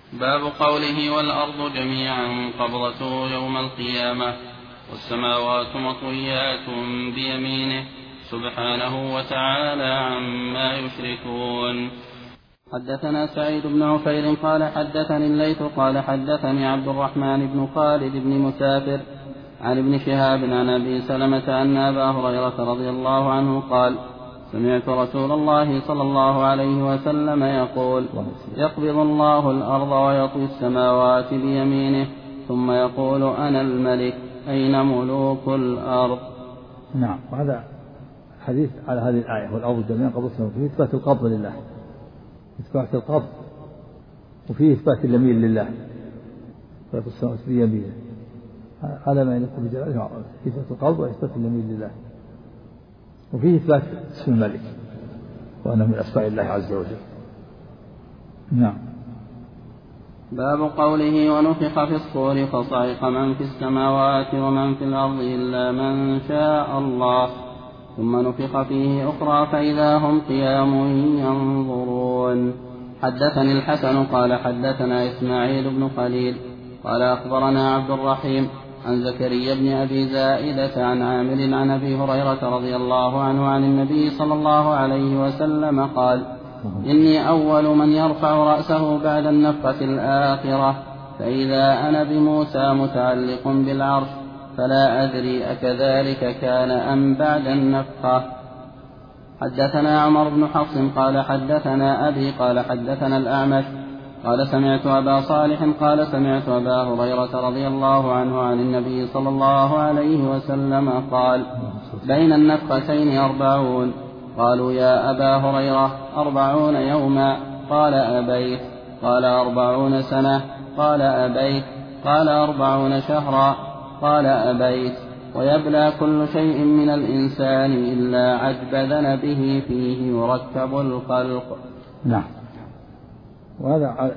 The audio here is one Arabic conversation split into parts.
باب قوله والأرض جميعا قبضته يوم القيامة والسماوات مطويات بيمينه سبحانه وتعالى عما يشركون. حدثنا سعيد بن عفير قال حدثني الليث قال حدثني عبد الرحمن بن خالد بن مسافر عن ابن شهاب عن أبي سلمة أن أبا هريرة رضي الله عنه قال سمعت رسول الله صلى الله عليه وسلم يقول يقبض الله الأرض ويطوي السماوات بيمينه ثم يقول أنا الملك أين ملوك الأرض. نعم. وهذا حديث على هذه الآية والأرض جميعا قبضته فيه إثبات القبض لله، إثبات القبض، وفيه إثبات اليمين لله ويطوي السماوات بيمينه على ما يليق بجلاله، إثبات القبض وإثبات اليمين لله، وفيه إثبات اسم الملك وأنه من أسماء الله عز وجل. نعم. باب قوله ونفخ في الصور فصعق من في السماوات ومن في الأرض إلا من شاء الله ثم نفخ فيه أخرى فإذا هم قيام ينظرون. حدثني الحسن قال حدثنا إسماعيل بن خليل قال أخبرنا عبد الرحيم عن زكريا بن أبي زائدة عن عامر عن أبي هريرة رضي الله عنه عن النبي صلى الله عليه وسلم قال إني أول من يرفع رأسه بعد النفخة الآخرة فإذا أنا بموسى متعلق بالعرش فلا أدري أكذلك كان أم بعد النفخة. حدثنا عمر بن حفص قال حدثنا أبي قال حدثنا الأعمش قال سمعت أبا صالح قال سمعت أبا هريرة رضي الله عنه عن النبي صلى الله عليه وسلم قال بين النفختين 40. قالوا يا أبا هريرة 40 يوما؟ قال أبيت. قال 40 سنة؟ قال أبيت. قال 40 شهرا؟ قال أبيت. ويبلى كل شيء من الإنسان إلا عجب ذنبه فيه يركب الخلق. نعم. وهذا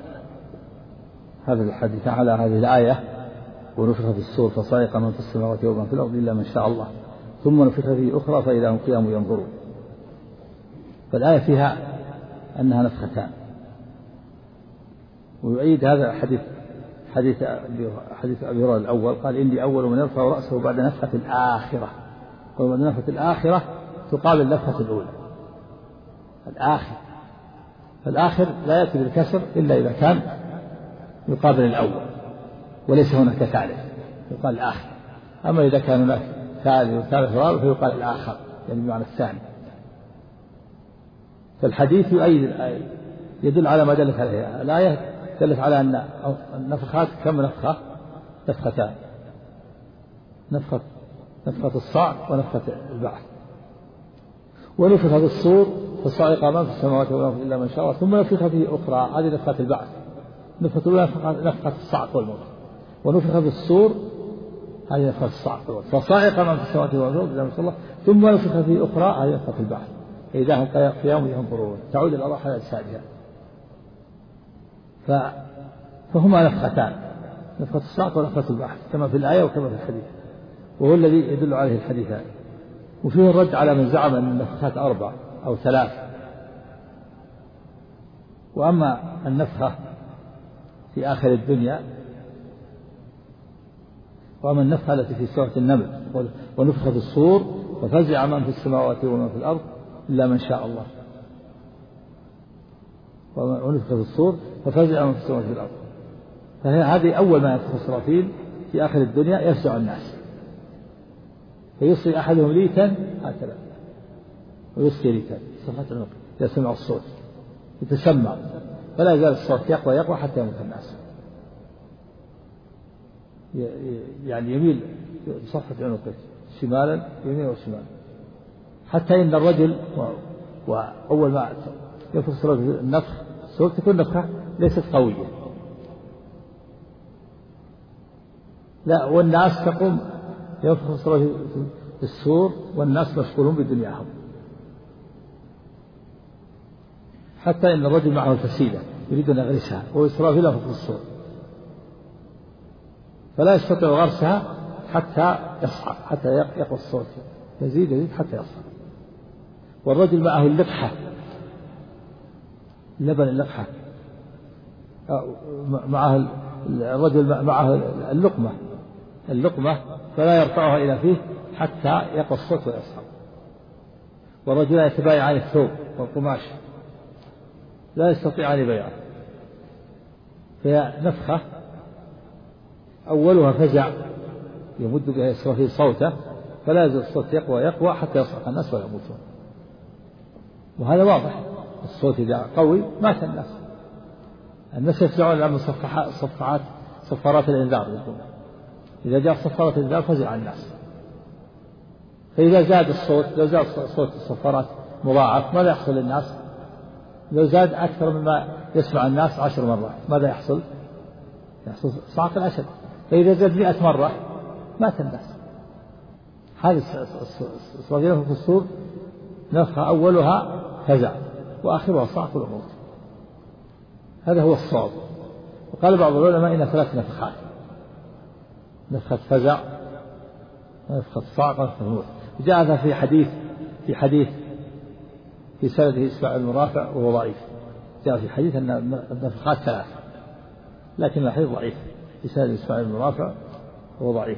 الحديث على هذه الآية ونفخ في الصور فصعق من في السماوات ومن في الأرض إلا من شاء الله ثم نفخ فيه أخرى فإذا هم قيام ينظرون. فالآية فيها أنها نفختان، ويؤيد هذا حديث أبي هريرة الأول قال إني أول من يرفع رأسه بعد نفخة الآخرة، وبعد نفخة الآخرة تقابل النفخة الأولى فالآخر لا يأتي بالكسر إلا إذا كان يقابل الأول وليس هناك ثالث يقال الآخر، أما إذا كان هناك ثالث وثالث ورابع فيقال الآخر يعني بمعنى الثاني. فالحديث يؤيد الآية يدل على ما دلت عليه الآية، دلت على أن النفخات كم نفخة؟ نفختان، نفخة الصعق ونفخة البعث. ونفخ في الصور فصعق من في السماوات والأرض إلا من شاء الله ثم نفخ فيه أخرى، هذه نفخة البعث. نفخة الأولى نفخة الصعق والموت، ونفخ في الصور هذه نفخة الصعق والموت فصعق من في السماوات والأرض إلا من شاء الله ثم نفخ فيه أخرى هذه نفخة البعث إذا هم قيام ينظرون، تعود الأرواح على أجسادها. فهما نفختان، نفخة الصعق ونفخة البعث كما في الآية وكما في الحديث، وهو الذي يدل عليه الحديثان. وفيه الرد على من زعم أن النفخات 4 أو 3. وأما النفخة في آخر الدنيا، وأما النفخة التي في سورة النمل ونفخ في الصور ففزع من في السماوات ومن في الأرض إلا من شاء الله، ونفخ في الصور ففزع من في السماوات ومن في الأرض. فهذه أول ما ينفخ إسرافيل في آخر الدنيا يفزع الناس فيصغي أحدهم ليتا هكذا ويصغي ليتا صفحة العنق إذا سمع الصوت يتسمع، فلا يزال الصوت يقوى حتى يموت الناس، يعني يميل بصفحة عنقه شمالا يمين وشمالا، حتى إن الرجل وأول ما ينفخ النفخ الصوت تكون نفخة ليست قوية، لا، والناس تقوم ينفخ في الصور والناس مشغولون بدنياهم، حتى إن الرجل معه الفسيلة يريد أن يغرسها وإسرافيل ينفخ في الصور فلا يستطيع غرسها حتى يصعد، حتى يقوى الصوت يزيد حتى يصعد. والرجل معه اللقحة، لبن اللقحة معه الرجل معه اللقمة فلا يرفعها إلى فيه حتى يقف الصوت ويصعد، والرجل يتبايعان الثوب والقماش لا يستطيعان يبيعه، فهي نفخة أولها فزع يمد بها إسرافيل صوته فلا يزال الصوت يقوى حتى يصعق الناس ويموتون. وهذا واضح، الصوت إذا قوي مات الناس يفزعون لما صفارات الإنذار يقول إذا جاء صفارات الإنذار فزع الناس. فإذا زاد الصوت، لو زاد صوت الصفارات مضاعف ماذا يحصل للناس؟ لو زاد أكثر مما يسمع الناس 10 مرات ماذا يحصل؟ يحصل صعق الأسد. فإذا زاد 100 مرة مات الناس. هذه الصغيرة في الصور نفخة أولها فزع وآخرها صعق الموت. هذا هو الصواب. وقال بعض العلماء إن 3 نفخات: نفخة فزع، نفخة صعق، ونفخة الموت. جاء هذا في حديث في سنده إسماعيل بن رافع وهو ضعيف. جاء في حديث أن النفخات 3، لكن الحديث ضعيف في سند إسماعيل بن رافع وهو ضعيف.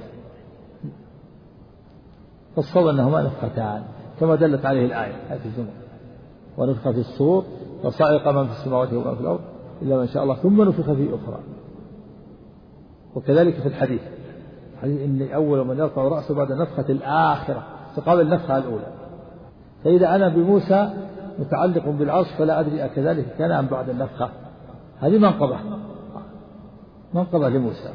فالصواب أنهما نفختان كما دلت عليه الآية في الزمر: ونفخ في الصور فصعق من في السماوات ومن في الأرض إلا من شاء الله ثم نفخ في أخرى. وكذلك في الحديث إني أول من يرفع رأسه بعد النفخة الآخرة تقابل النفخة الأولى. فإذا أنا بموسى متعلق بالعرش فلا أدري أكذلك كان أم بعد النفخة. هذه منقبة لموسى،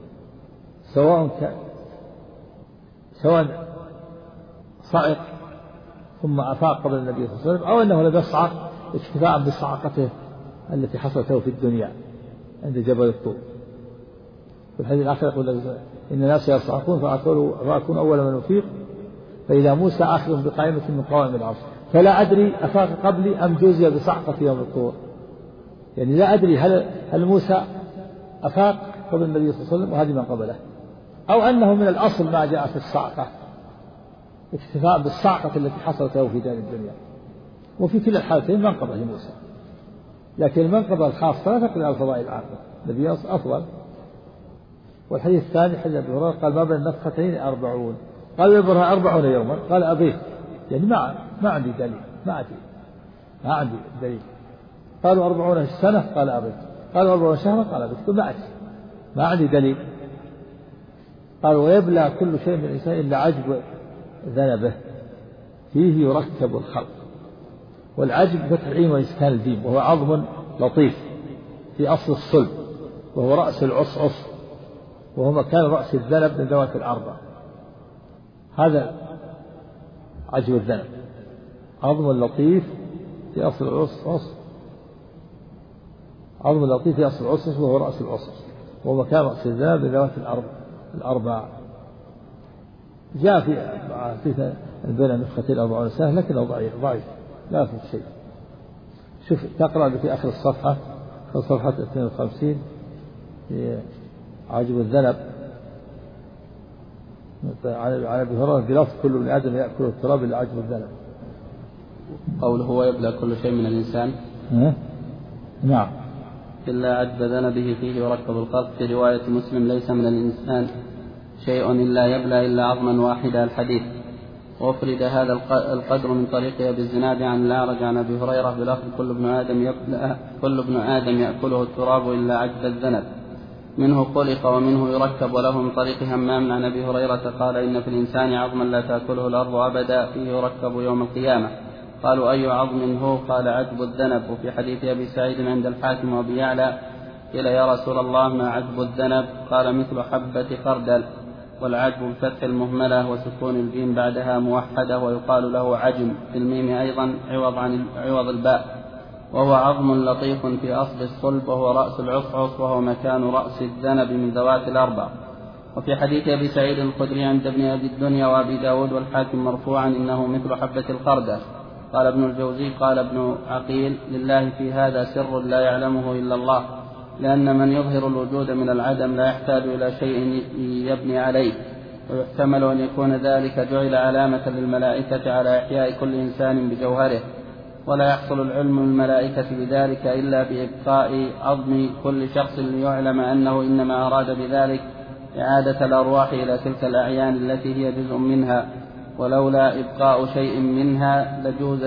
سواء صعق ثم أفاق قبل النبي صلى الله عليه وسلم أو أنه لم يصعق اكتفاء بصعقته التي حصلت له في الدنيا عند جبل الطور. في الحديث الآخر يقول إن الناس يصعقون فأكون أول من أفيق فإذا موسى آخذ بقائمة من قوائم العرش فلا أدري أفاق قبلي أم جوزي بصعقة يوم الطور. يعني لا أدري هل موسى أفاق قبل النبي صلى الله عليه وسلم وهذه من قبله، أو أنه من الأصل ما جاء في الصعقة اكتفاء بالصعقة التي حصلت له في دار الدنيا. وفي كلا الحالتين منقبة لموسى، لكن المنقبة الخاصة لا تقل على الفضائل العامة، النبي أفضل. والحديث الثاني حديث أبي هريرة قال ما بين النفختين 40. قال يبرها 40 يوما. قال أبيه يعني ما عندي دليل، ما عندي دليل. قالوا 40 سنة. قال أبيت. قالوا 40 شهرا. قال أبيت. ما عندي دليل. قال ويبلى كل شيء من الإنسان إلا عجب ذنبه فيه يركب الخلق. والعجب فتح العين وإسكان الجيم، وهو عظم لطيف في أصل الصلب، وهو رأس العصعص، وهو مكان رأس الذنب من ذوات الأربع. هذا عجب الذنب، عظم لطيف في أصل العصعص، عظم لطيف في أصل العصعص وهو رأس العصعص، وهو مكان رأس الذنب من ذوات الأربع. جاء في بين النفختين 40 سنة لكنه ضعيف لا في شيء. شوف تقرأ في آخر الصفحة، في صفحة 52 في عاجب الذنب عن أبي هريرة بلفظ كل ابن آدم يأكل التراب إلا عاجب الذنب. قوله ويبلى كل شيء من الإنسان نعم إلا عجب ذنبه فيه يركب الخلق. في رواية مسلم ليس من الإنسان شيء إلا يبلى إلا عظما واحدا الحديث. وأفرد هذا القدر من طريق أبي الزناد عن الأعرج عن أبي هريرة بلفظ كل ابن آدم يأكله التراب إلا عجب الذنب. منه خلق ومنه يركب. وله من طريق همام عن أبي هريرة قال إن في الإنسان عظما لا تأكله الأرض أبدا فيه يركب يوم القيامة. قالوا أي عظم هو؟ قال عجب الذنب. وفي حديث أبي سعيد عند الحاكم وأبي يعلى قيل يا رسول الله ما عجب الذنب؟ قال مثل حبة خردل. والعجب بفتح المهملة وسكون الجيم بعدها موحدة، ويقال له عجم في الميم أيضا عوض الباء. وهو عظم لطيف في أصل الصلب، وهو رأس العصعص، وهو مكان رأس الذنب من ذوات الأربع. وفي حديث أبي سعيد الخدري عند ابن أبي الدنيا وأبي داود والحاكم مرفوعا إنه مثل حبة الخردل. قال ابن الجوزي قال ابن عقيل لله في هذا سر لا يعلمه إلا الله، لأن من يظهر الوجود من العدم لا يحتاج إلى شيء يبني عليه. ويحتمل أن يكون ذلك جعل علامة للملائكة على إحياء كل إنسان بجوهره، ولا يحصل العلم من الملائكة بذلك إلا بإبقاء عظم كل شخص ليعلم أنه إنما أراد بذلك إعادة الأرواح إلى تلك الأعيان التي هي جزء منها، ولولا إبقاء شيء منها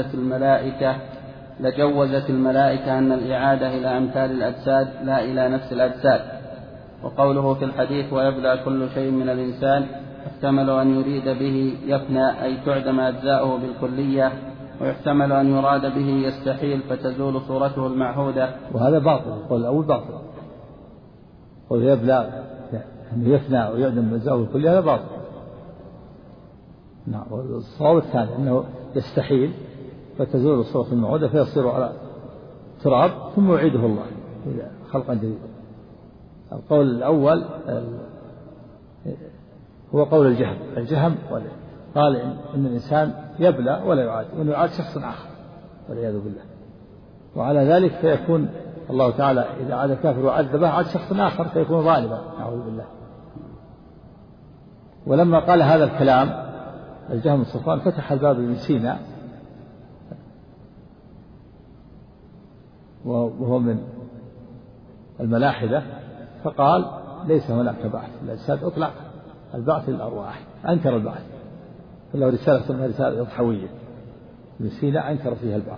لجوزت الملائكة أن الإعادة إلى أمثال الأجساد لا إلى نفس الأجساد. وقوله في الحديث ويبلى كل شيء من الإنسان يحتمل أن يريد به يفنى أي تعدم أجزاؤه بالكلية، ويحتمل أن يراد به يستحيل فتزول صورته المعهودة. وهذا باطل، القول الأول باطل، قول يبلى أن يفنى ويعدم أجزاؤه بالكلية هذا باطل. نعم. والصواب الثاني أنه يستحيل فتزول صورته المعهودة فيصير على تراب ثم يعيده الله خلقا جديدا. القول الأول هو قول الجهم قال إن الإنسان يبلى ولا يعاد، وأنه يعاد شخص آخر والعياذ بالله. وعلى ذلك فيكون الله تعالى إذا عاد كافر وعذبه عاد شخص آخر فيكون ظالما نعوذ بالله. ولما قال هذا الكلام الجهم الصفوان فتح الباب ابن سينا وهو من الملاحدة فقال ليس هناك بعث الأجساد أطلق البعث للأرواح، أنكر البعث، فله رسالة اسمها رسالة إضحوية ابن سينا أنكر فيها البعث.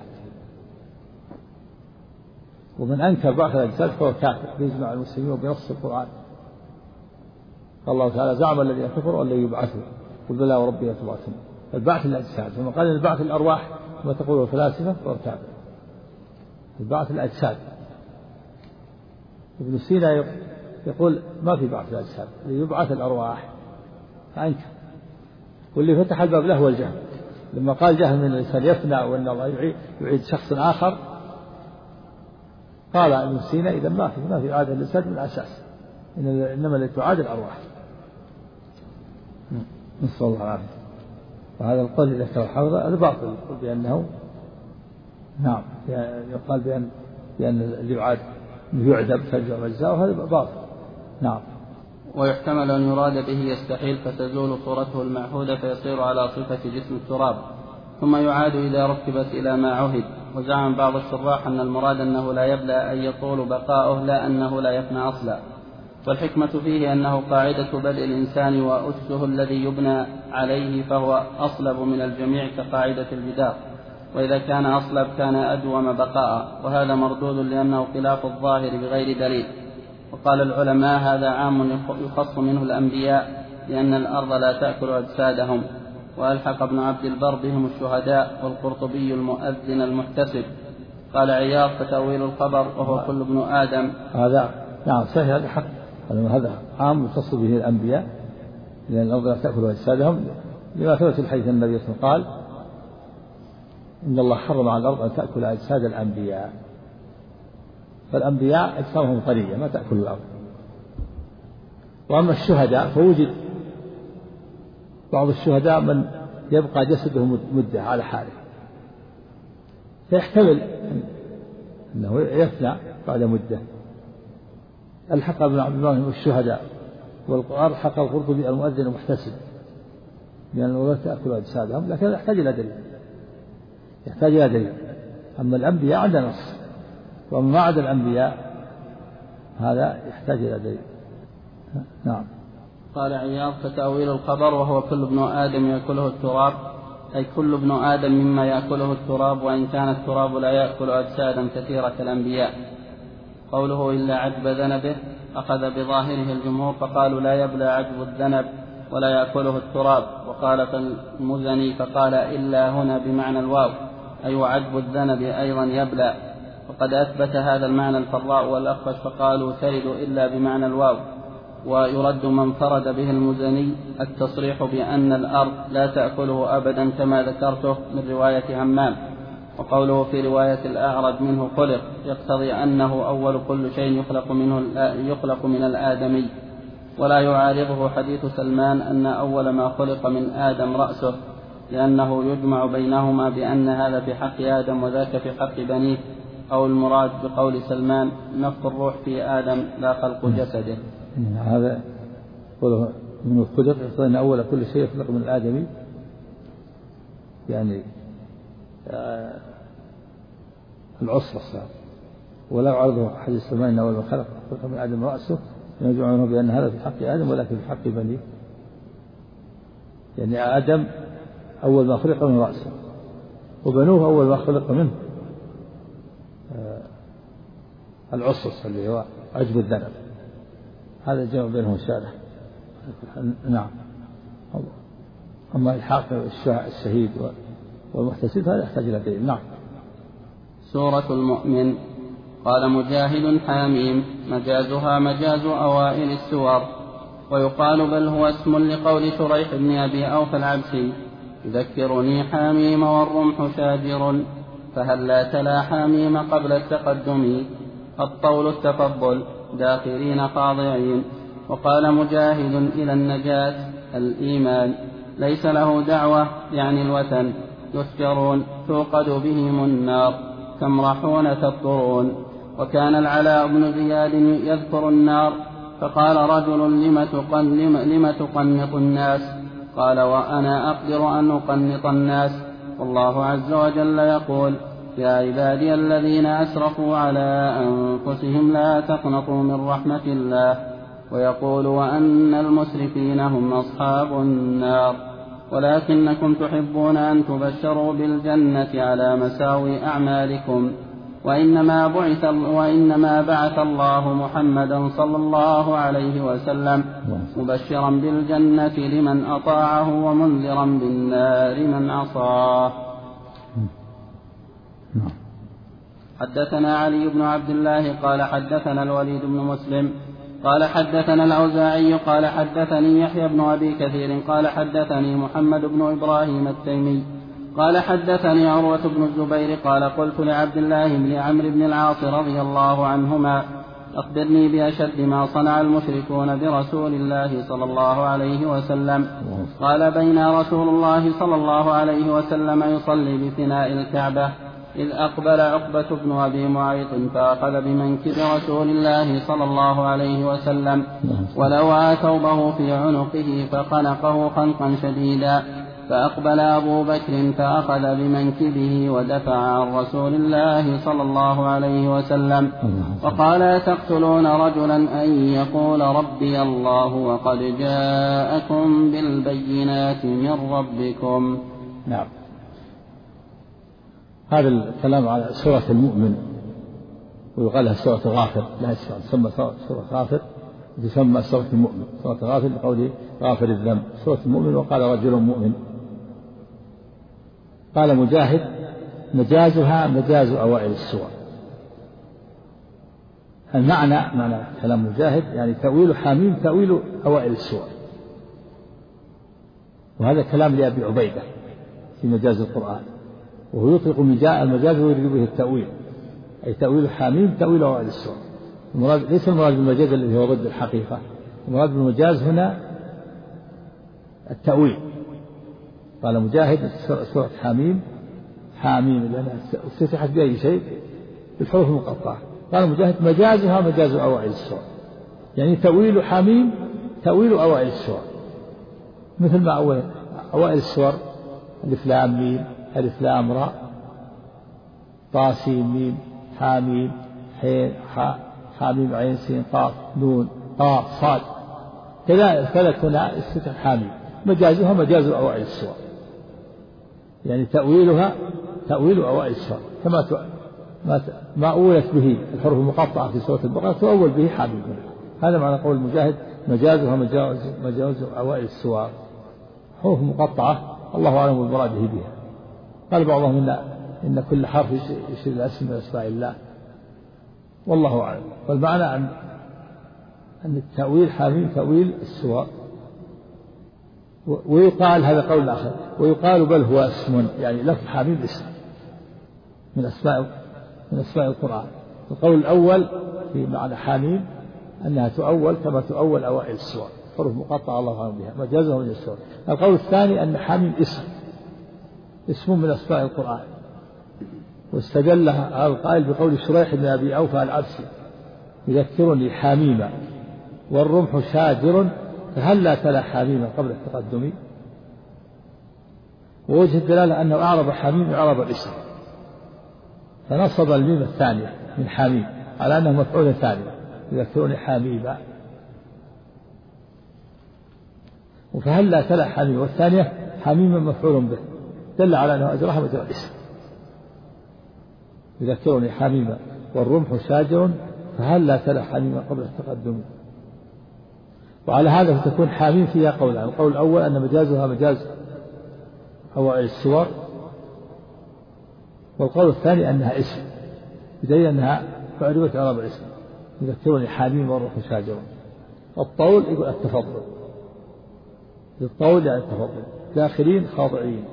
ومن أنكر بعث الأجساد فهو كافر بإجماع المسلمين بنص القرآن. قال الله تعالى زعم الذين كفروا أن لن يبعثوا قل بلى وربي لتبعثون. البعث الأجساد، ثم قال البعث الأرواح كما تقول الفلاسفة فهو كافر. البعث الأجساد ابن سينا يقول ما في بعث الأجساد ليبعث الأرواح فأنكر. واللي فتح الباب له هو الجهم. لما قال جهم من الإنسان يفنى وأن الله يعيد شخص آخر قال ابن سينا إذا ما في عادة الإنسان من الأساس إنما التي تعاد الأرواح. نسأل الله العافية. وهذا القول إذا كان حافظا هذا باطل، يقول بأنه نعم يقال بأن اللي يعاد يعدم فجر أجزاءه هذا باطل. نعم. ويحتمل أن يراد به يستحيل فتزول صورته المعهودة فيصير على صفة جسم التراب ثم يعاد إذا ركبت إلى ما عهد. وزعم بعض الشراح أن المراد أنه لا يبلى أن يطول بقاؤه لا أنه لا يفنى أصلا. والحكمة فيه أنه قاعدة بدء الإنسان وأسه الذي يبنى عليه فهو أصلب من الجميع كقاعدة الجدار، وإذا كان أصلب كان أدوم بقاء، وهذا مردود لأنه خلاف الظاهر بغير دليل. وقال العلماء هذا عام يخص منه الأنبياء لأن الأرض لا تأكل أجسادهم. وألحق ابن عبد البر بهم الشهداء والقرطبي المؤذن المحتسب. قال عياض فتأويل الخبر وهو كل ابن آدم. هذا نعم صحيح، هذا حق، هذا عام يخص به الأنبياء لأن الأرض لا تأكل أجسادهم لما ثبت الحديث النبي صلى الله عليه وسلم قال إن الله حرم على الأرض أن تأكل أجساد الأنبياء، فالأنبياء أجسامهم طرية ما تأكل الأرض. وأما الشهداء فوجد بعض الشهداء من يبقى جسده مدة على حاله فيحتمل أنه يفنى بعد مدة. الحق ابن عبد الله الشهداء والألحق القرطبي المؤذن المحتسب لأنه لا تأكل أجسادهم، لكن يحتاج إلى دليل. أما الأنبياء عندنا نص، وأما ما عدا الأنبياء هذا يحتاج إلى دليل. نعم. قال عياض فتأويل الخبر وهو كل ابن آدم يأكله التراب، أي كل ابن آدم مما يأكله التراب، وإن كان التراب لا يأكل أجسادا كثيرة كالأنبياء. قوله إلا عجب ذنبه أخذ بظاهره الجمهور فقالوا لا يبلى عجب الذنب ولا يأكله التراب. وقال المزني فقال إلا هنا بمعنى الواو أي وعجب الذنب أيضا يبلى. وقد أثبت هذا المعنى الفراء والأخفش فقالوا ترد إلا بمعنى الواو. ويرد من فرد به المزني التصريح بأن الأرض لا تأكله أبدا كما ذكرته من رواية همام. وقوله في رواية الأعرج منه خلق يقتضي أنه أول كل شيء يخلق من الآدمي. ولا يعارضه حديث سلمان أن أول ما خلق من آدم رأسه، لأنه يجمع بينهما بأن هذا في حق آدم وذاك في حق بنيه، أو المراد بقول سلمان نفخ الروح في آدم لا خلق جسده. هذا قوله منه خلق يقتضي أن أول كل شيء يخلق من الآدمي، يعني العصبة. ولا يعرضه حديث سلمان أول ما خلق من آدم رأسه ينزعونه بأن هذا في حق آدم ولكن في حق بنيه. يعني آدم أول ما خلق من رأسه، وبنوه أول ما خلق منه العصص اللي هو عجب الذنب. هذا الجمع بينهم شارع. نعم. أما الحاق الشهيد والمحتسب هذا يحتاج إلى دليل. نعم. سورة المؤمن. قال مجاهد حاميم مجازها مجاز أوائل السور، ويقال بل هو اسم لقول شريح بن أبي أوفى العبسي يذكرني حاميم والرمح شاجر، فهل لا تلا حاميم قبل التقدم الطول التفضل داخرين خاضعين. وقال مجاهد إلى النجاة الإيمان ليس له دعوة يعني الوثن يسجرون توقد بهم النار تمرحون تفطرون. وكان العلاء بن زياد يذكر النار فقال رجل لم تقنط الناس؟ قال وأنا أقدر أن أقنط الناس والله عز وجل يقول يا عبادي الذين أسرفوا على أنفسهم لا تقنطوا من رحمة الله، ويقول وأن المسرفين هم أصحاب النار. ولكنكم تحبون أن تبشروا بالجنة على مساوي أعمالكم، وإنما بعث الله محمدا صلى الله عليه وسلم مبشرا بالجنة لمن أطاعه ومنذرا بالنار من عصاه. حدثنا علي بن عبد الله قال حدثنا الوليد بن مسلم قال حدثنا الأوزاعي قال حدثني يحيى بن أبي كثير قال حدثني محمد بن إبراهيم التيمي قال حدثني عروة بن الزبير قال قلت لعبد الله بن عمرو بن العاص رضي الله عنهما أخبرني بأشد ما صنع المشركون برسول الله صلى الله عليه وسلم. قال بين رسول الله صلى الله عليه وسلم يصلي بفناء الكعبة إذ أقبل عقبة بن أبي معيط فأخذ بمنكب رسول الله صلى الله عليه وسلم ولوى ثوبه في عنقه فخنقه خنقا شديدا، فأقبل أبو بكر فأخذ بمنكبه ودفع عن رسول الله صلى الله عليه وسلم وقال تقتلون رجلا أن يقول ربي الله وقد جاءكم بالبينات من ربكم. نعم. هذا الكلام على سورة المؤمن، ويقال لها سورة غافر، لا تسمى سورة غافر، تسمى سورة المؤمن. سورة غافر لقوله غافر الذنب، سورة المؤمن. وقال رجل مؤمن. قال مجاهد مجازها مجاز أوائل السور. معنى كلام مجاهد يعني تأويل حميم تأويل أوائل السور، وهذا كلام لأبي عبيدة في مجاز القرآن، وهو يطلق المجاز ويريد به التأويل، أي تأويل حميم تأويل أوائل السور. ليس المراد بالمجاز الذي هو ضد الحقيقة، المراد بالمجاز هنا التأويل. قال مجاهد سورة حميم لأنها افتتحت بأي شيء بالحروف المقطعة. قال مجاهد مجازها مجاز أوائل السور، يعني تأويل حميم تأويل أوائل السور، مثل ما أوائل السور ألف لام ميم ألف لام راء طا سين ميم حاميم حين حاء حاميم عين سين قاف نون قاف صاد، كذلك هنا استتح حاميم مجازها مجاز أوائل السور، يعني تأويلها تأويل أوائل السور، كما ما أولت به الحروف المقطعة في سورة البقرة تؤول به حاميم. هذا معنى قول المجاهد مجازها مجاز أوائل السور، حروف مقطعة الله أعلم بالمراد بها. قال بعضهم إن كل حرف يشير إلى اسم من أسماء الله، والله أعلم. والمعنى أن التأويل حاميم تأويل السور. ويقال هذا قول آخر، ويقال بل هو اسم، يعني لفظ حميم اسم من أسماء القرآن. القول الأول في معنى حميم أنها تؤول كما تؤول أوائل السور، حروف مقطعة الله أعلم بها مجازها من السور. القول الثاني أن حميم اسم من أسماء القرآن، واستدل هذا القائل بقول شريح بن أبي أوفى العبسي يذكرني حميما والرمح شاجر، فهل لا تلا حميما قبل التقدم. ووجه الدلالة أنه أعرب حميم إعراب الاسم، فنصب الميم الثانية من حميم على أنه مفعول ثاني يذكرني حميما. فهلا تلا حميم، والثانية حميما مفعول به، دل على أنه أجرها مجرى الاسم، يذكرني حميما والرمح شاجر فهلا تلا حميما قبل التقدم. وعلى هذا فتكون حميم فيها قولان: القول الأول أن مجازها مجاز أوائل السور، والقول الثاني أنها اسم، بدليل أنها فعلت إعراب الاسم، يذكرني حميم والرمح شاجر. الطول يقول التفضل، للطول يعني التفضل، داخلين خاضعين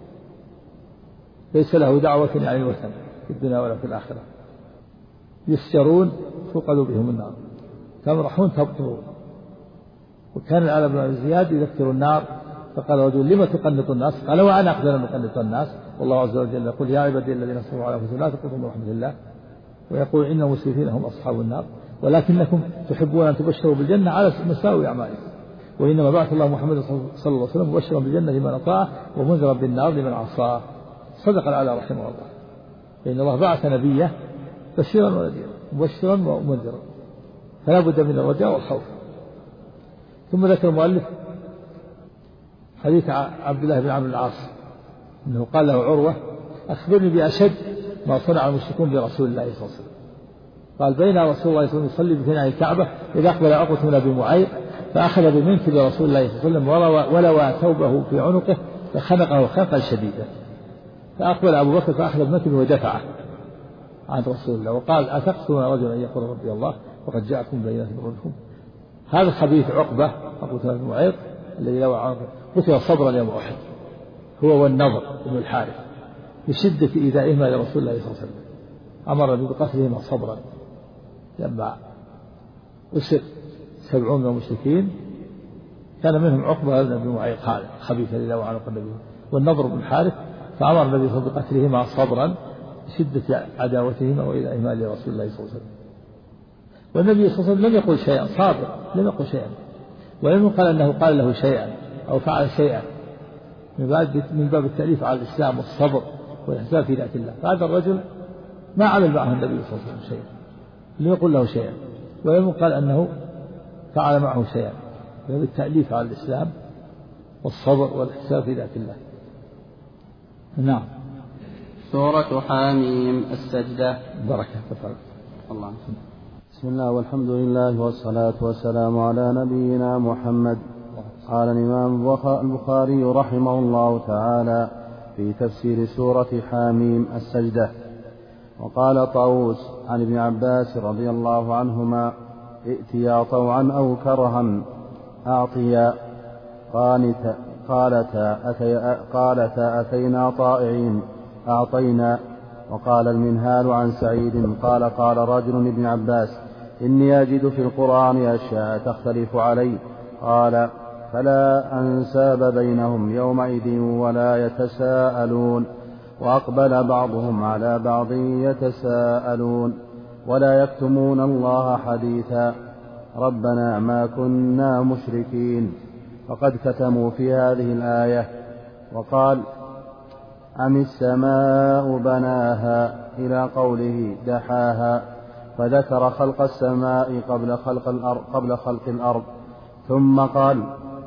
ليس له دعوة يعني الوثن في الدنيا ولا في الآخرة، يسجرون في قلوبهم النار، تمرحون تبطرون. وكان العالم بن زياد يذكر النار، فقال رجل: لما تقنط الناس؟ قال: وأنا أقدر أن نقنط الناس، والله عز وجل يقول: يا عبادي الذين اسرفوا على أنفسهم لا تقنطوا من رحمة الله، ويقول: إن المسرفين هم أصحاب النار، ولكنكم تحبون أن تبشروا بالجنة على مساوي أعمالكم، وإنما بعث الله محمد صلى الله عليه وسلم مبشرا بالجنة لمن أطاعه ومنذرا بالنار لمن عصاه. صدق الأعلى رحمه الله، فإن الله بعث نبيه بشيرا ونذيرا مبشرا ومنذرا، فلا بد من الرجاء والخوف. ثم ذكر المؤلف حديث عبد الله بن عمرو العاص أنه قال له عروة: أخبرني بأشد ما صنع المشركون برسول الله صلى الله عليه وسلم. قال: بين رسول الله صلى الله عليه وسلم يصلي بفناء الكعبة إذا أقبل عقبة بن أبي معيط فأخذ بمنكب رسول الله صلى الله عليه وسلم ولوى ثوبه في عنقه فخنقه خنقا شديدا، فأقبل أبو بكر فأخذ بمنكبه ودفعه عن رسول الله وقال: أتقتلون رجلا أن يقول ربي الله وقد جاءكم بينات من ربكم؟ هذا خبيث عقبة أبو بن معيط الذي لوى عنقه قتل صبرا يوم أحد، هو والنضر بن الحارث، بشدة إيذائهما لرسول الله صلى الله عليه وسلم، أمر بقتلهما صبرا لما أسر 70 من المشركين، كان منهم عقبة بن أبي معيط هذا خبيث الذي لوى عنق النبي، والنضر بن الحارث، فأمر النبي صلى الله عليه وسلم بقتلهما صبرا بشدة عداوتهما وإيذائهما لرسول الله صلى الله عليه وسلم. والنبي صلى الله عليه وسلم لم يقل شيئا، صابر لم يقل شيئا، ولم يقل أنه قال له شيئا أو فعل شيئا، من باب التأليف على الإسلام والصبر والإحسان في ذات الله. فهذا الرجل ما عمل معه النبي صلى الله عليه وسلم شيئا، لم يقل له شيئا، ولم يقل أنه فعل معه شيئا، باب التأليف على الإسلام والصبر والإحسان في ذات الله. نعم. سورة حاميم السجدة. بركة تفضل. الله. بسم الله والحمد لله والصلاة والسلام على نبينا محمد. قال الإمام البخاري رحمه الله تعالى في تفسير سورة حاميم السجدة: وقال طاووس عن ابن عباس رضي الله عنهما: ائتيا طوعا أو كرها أعطيا، قالتا أتينا طائعين أعطينا. وقال المنهال عن سعيد قال: قال رجل لابن عباس: إني أجد في القرآن أشياء تختلف علي. قال: فلا أنساب بينهم يومئذ ولا يتساءلون. وأقبل بعضهم على بعض يتساءلون ولا يكتمون الله حديثا. ربنا ما كنا مشركين. فقد كتموا في هذه الآية. وقال: أم السماء بناها إلى قوله دحاها، فذكر خلق السماء قبل خلق الأرض، ثم قال: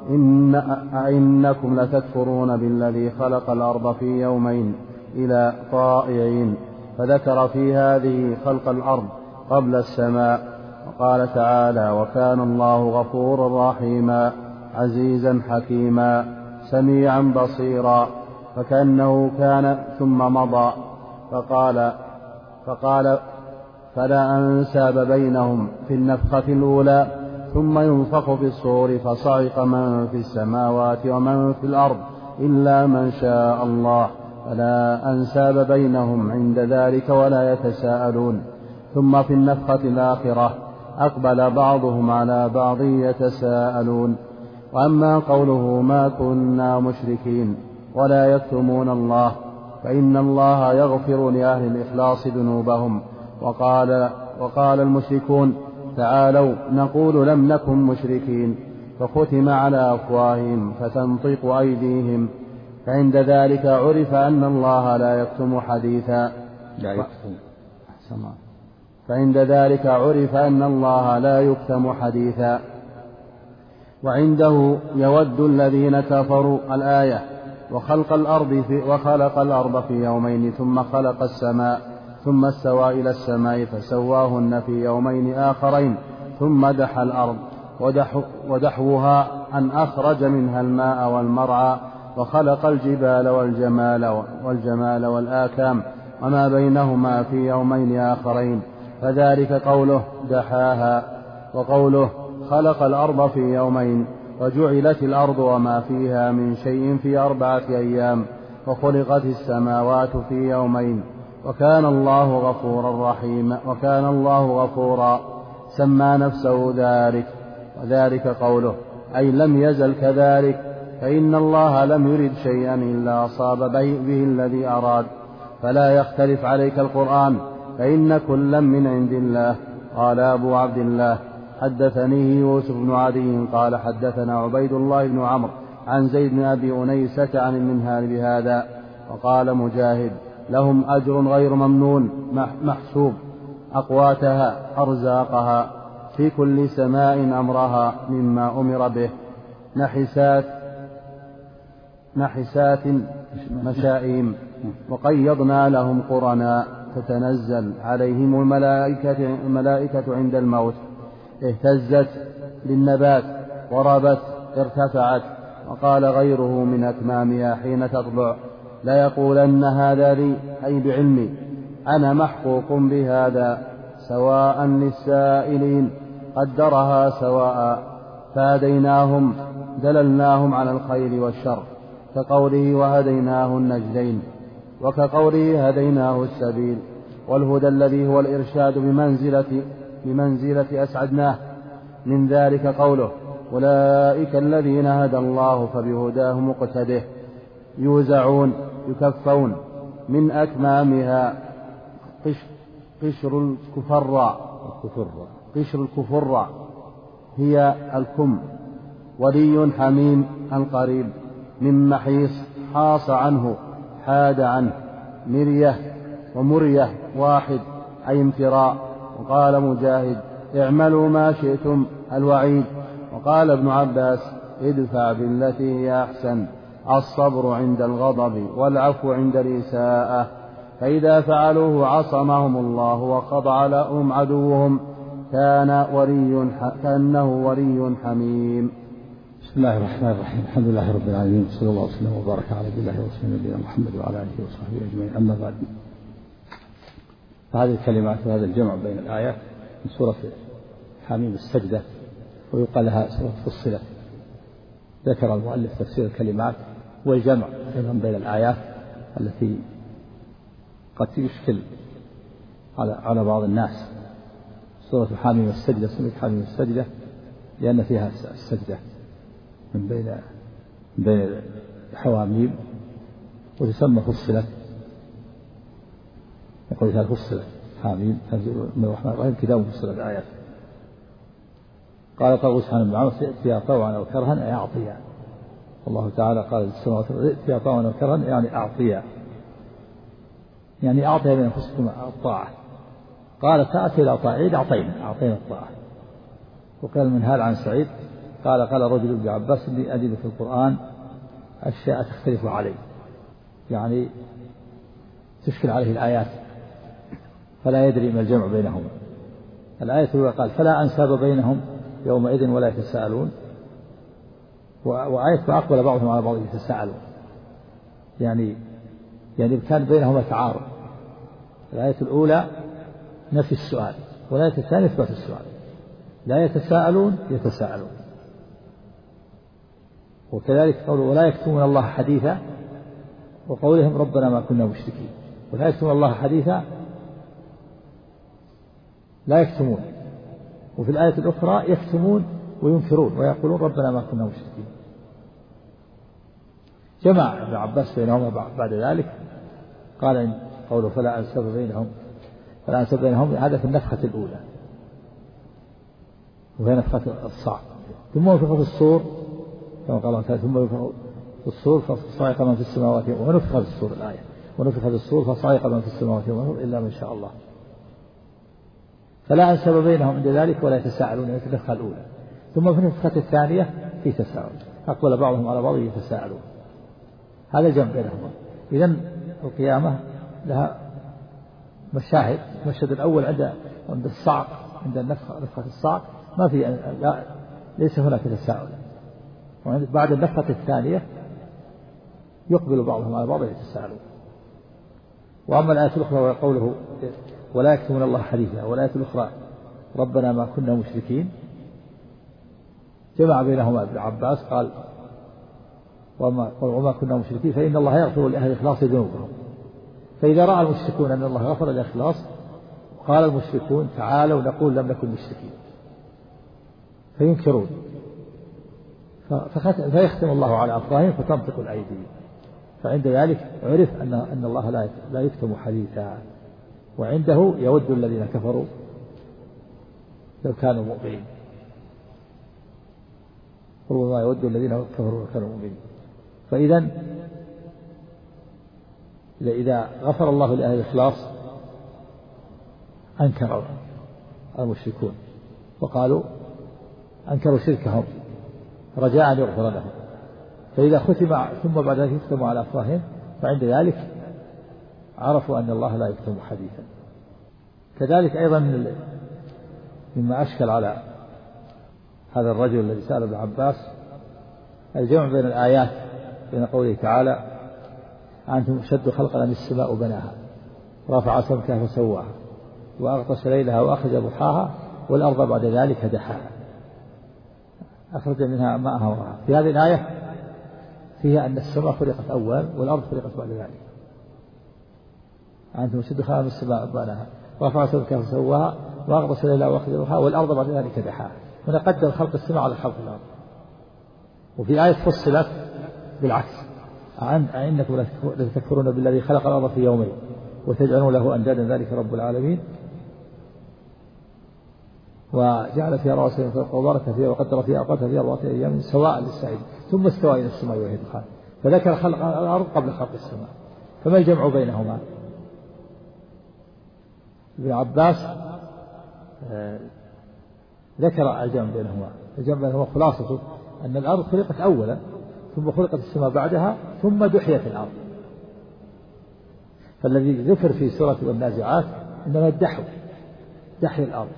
أئنكم لتكفرون بالذي خلق الأرض في يومين إلى طائعين، فذكر في هذه خلق الأرض قبل السماء. وقال تعالى: وكان الله غفورا رحيما عزيزا حكيما سميعا بصيرا. فكأنه كان ثم مضى، فقال: فلا أنساب بينهم في النفخة الأولى، ثم ينفخ في الصور فصعق من في السماوات ومن في الأرض إلا من شاء الله، فلا أنساب بينهم عند ذلك ولا يتساءلون. ثم في النفخة الآخرة أقبل بعضهم على بعض يتساءلون. وأما قوله ما كنا مشركين ولا يكتمون الله، فإن الله يغفر لأهل الإخلاص ذنوبهم. وقال المشركون: تعالوا نقول لم نكن مشركين، فختم على أفواههم فتنطق أيديهم، فعند ذلك عرف أن الله لا يكتم حديثا. لا يكتم. فعند ذلك عرف أن الله لا يكتم حديثا. وعنده يود الذين كفروا الآية وخلق الأرض في يومين ثم خلق السماء ثم استوى إلى السماء فسواهن في يومين آخرين ثم دحى الأرض ودحوها أن أخرج منها الماء والمرعى وخلق الجبال والجمال والآكام وما بينهما في يومين آخرين، فذلك قوله دحاها. وقوله خلق الأرض في يومين وجعلت الأرض وما فيها من شيء في 4 أيام وخلقت السماوات في يومين. وكان الله غفورا رحيما، وكان الله غفورا سمى نفسه ذلك. وذلك قوله أي لم يزل كذلك، فإن الله لم يرد شيئا إلا أصاب به الذي أراد، فلا يختلف عليك القرآن، فإن كلا من عند الله. قال أبو عبد الله حدثني يوسف بن عدي قال حدثنا عبيد الله بن عمرو عن زيد بن أبي أنيسة عن المنهال بهذا. وقال مجاهد لهم أجر غير ممنون محسوب، أقواتها أرزاقها في كل سماء أمرها مما أمر به، نحسات مشائم، وقيضنا لهم قرناء تتنزل عليهم الملائكة عند الموت، اهتزت للنبات وربت ارتفعت. وقال غيره من أكمامها حين تطلع لا يقولن هذا لي أي بعلمي، أنا محقوق بهذا، سواء للسائلين قدرها سواء، فهديناهم دللناهم على الخير والشر، كقوله وهديناه النجدين، وكقوله هديناه السبيل. والهدى الذي هو الإرشاد بمنزلة أسعدناه. من ذلك قوله أولئك الذين هدى الله فبهداه مقتده، يوزعون يكفون من أكمامها قشر الكفر هي الكم، ولي حميم القريب، من محيص حاص عنه حاد عنه، مرية ومرية واحد أي امتراء. وقال مجاهد اعملوا ما شئتم الوعيد. وقال ابن عباس ادفع بالتي هي أحسن، الصبر عند الغضب والعفو عند الإساءة، فإذا فعلوه عصمهم الله وخضع لهم عدوهم، كأنه ولي حميم. بسم الله الرحمن الرحيم، الحمد لله رب العالمين، صلى الله وسلم وبارك على الله ورسوله نبينا محمد وعلى آله وصحبه أجمعين. أما بعد، فهذه الكلمات وهذا الجمع بين الآيات من سورة حميم السجدة، ويقال لها سورة فصلت. ذكر المؤلف تفسير الكلمات والجمع بين الآيات التي قد تشكل على بعض الناس. سورة حميم السجدة سميت حميم السجدة لأن فيها السجدة من بين الحواميم، وتسمى فصلت، يقول فيها فصلت حميم تنزل من الرحمن الرحيم كتاب فصلت آيات. قال طاووس عن عمرو ائتيا طوعا وكرها أي أعطيا. الله تعالى قال للسماوات ائتيا طوعا وكرها يعني أعطيا، يعني أعطيا من أنفسكم الطاعة. قال تأتي إلى طاعين أعطينا الطاعة. وقال المنهال عن سعيد قال رجل ابن عباس إني أجد في القرآن أشياء تختلف علي، يعني تشكل عليه الآيات فلا يدري ما الجمع بينهما. الآية الأولى قال فلا أنساب بينهم يومئذ ولا يتساءلون، وآية فأقبل بعضهم على بعض يتساءلون، يعني كان بينهما تعارض. الآية الأولى نفي السؤال، والآية الثانية إثبات السؤال، لا يتساءلون يتساءلون. وكذلك قوله ولا يكتمون الله حديثا، وقولهم ربنا ما كنا مشركين. ولا يكتمون الله حديثا لا يكتمون، وفي الآية الأخرى يكتمون وينكرون ويقولون ربنا ما كنا مشركين. جمع ابن عباس بينهما بعد ذلك، قال إن قوله فلا أنسب بينهم هذا في النفخة الأولى، وهي نفخة الصعق. ثم نفخ في الصور كما قال الله تعالى ثم نفخ في الصور فصعق من في السماوات ونفخ في الصور الآية. ونفخ في الصور فصعق من في السماوات والأرض إلا من شاء الله. فلا أنسب بينهم عند ذلك ولا يتساءلون في النفخة الأولى. ثم في النفخة الثانية في تساؤل، أقبل بعضهم على بعض يتساءلون. هذا جمع بينهما. إذن القيامة لها مشاهد. المشهد الأول عند الصعق، عند نفخة الصعق ما في، ليس هناك تساؤل. بعد النفخة الثانية يقبل بعضهم على بعض يتساءلون. وأما الآية الأخرى وقوله ولا يكتمون الله حديثا، والآية الأخرى ربنا ما كنا مشركين، جمع بينهما ابن عباس قال وما كنا مشركين فإن الله يغفر لأهل الإخلاص ذنوبهم. فإذا رأى المشركون أن الله غفر الإخلاص قال المشركون تعالوا نقول لم نكن مشركين، فينكرون فيختم الله على أفواههم فتنطق الأيدي. فعند ذلك عرف أن الله لا يكتم حديثا، وعنده يود الذين كفروا لو كانوا مؤمنين، ربما يود الذين كفروا لو كانوا مؤمنين. فإذا إذا غفر الله لأهل الإخلاص أنكر المشركون وقالوا أنكروا شركهم رجاء أن يغفر لهم. فإذا ختم ثم بعد ذلك يختم على أفواههم فعند ذلك عرفوا أن الله لا يكتم حديثا. كذلك أيضا مما أشكل على هذا الرجل الذي سأل ابن عباس الجمع بين الآيات، بين قوله تعالى أنتم أشد خلقا من السماء بناها رفع سمكها فسواها وأغطش ليلها وأخرج ضحاها والأرض بعد ذلك دحاها أخرج منها ماءها وراها. في هذه الآية فيها أن السماء خلقت أولا والأرض خلقت بعد ذلك. أنتم أشد خلقا من السماء بناها رفع سمكها فسواها وأغطش ليلها وأخرج ضحاها والأرض بعد ذلك دحاها. هنا قدم خلق السماء على خلق الأرض. وفي آية فصلت بالعكس أئنكم لتكفرون بالذي خلق الأرض في يومين وتجعلون له أندادا ذلك رب العالمين وجعل فيها رواسي وبارك فيها وقدر فيها أقواتها في 4 أيام سواء للسائل ثم استوى إلى السماء وهي دخان. فذكر خلق الأرض قبل خلق السماء. فما الجمع بينهما؟ ابن عباس ذكر الجمع بينهما. الجمع بينهما خلاصته أن الأرض خلقت أولا ثم خلقت السماء بعدها ثم دحيت الأرض. فالذي ذكر في سورة النازعات إنما دحي الأرض،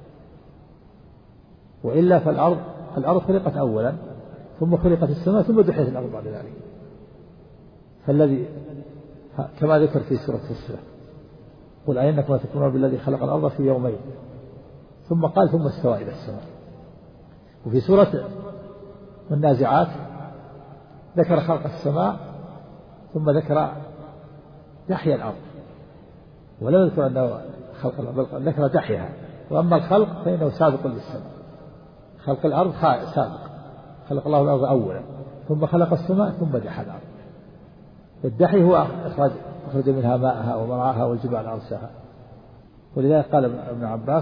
وإلا فالأرض خلقت أولا ثم خلقت السماء ثم دحيت الأرض بعد ذلك. فالذي كما ذكر في سورة فصلت قل أئنكم لتكفرون بالذي خلق الأرض في يومين ثم قال ثم استوى إلى السماء. وفي سورة النازعات ذكر خلق السماء ثم ذكر دحي الأرض ولم يذكر أنه خلق الأرض، ذكر دحيها. وأما الخلق فإنه سابق للسماء. خلق الأرض سابق، خلق الله الأرض أولا ثم خلق السماء ثم دحى الأرض. والدحي هو أخرج منها ماءها ومرعاها والجبال أرساها. ولذلك قال ابن عباس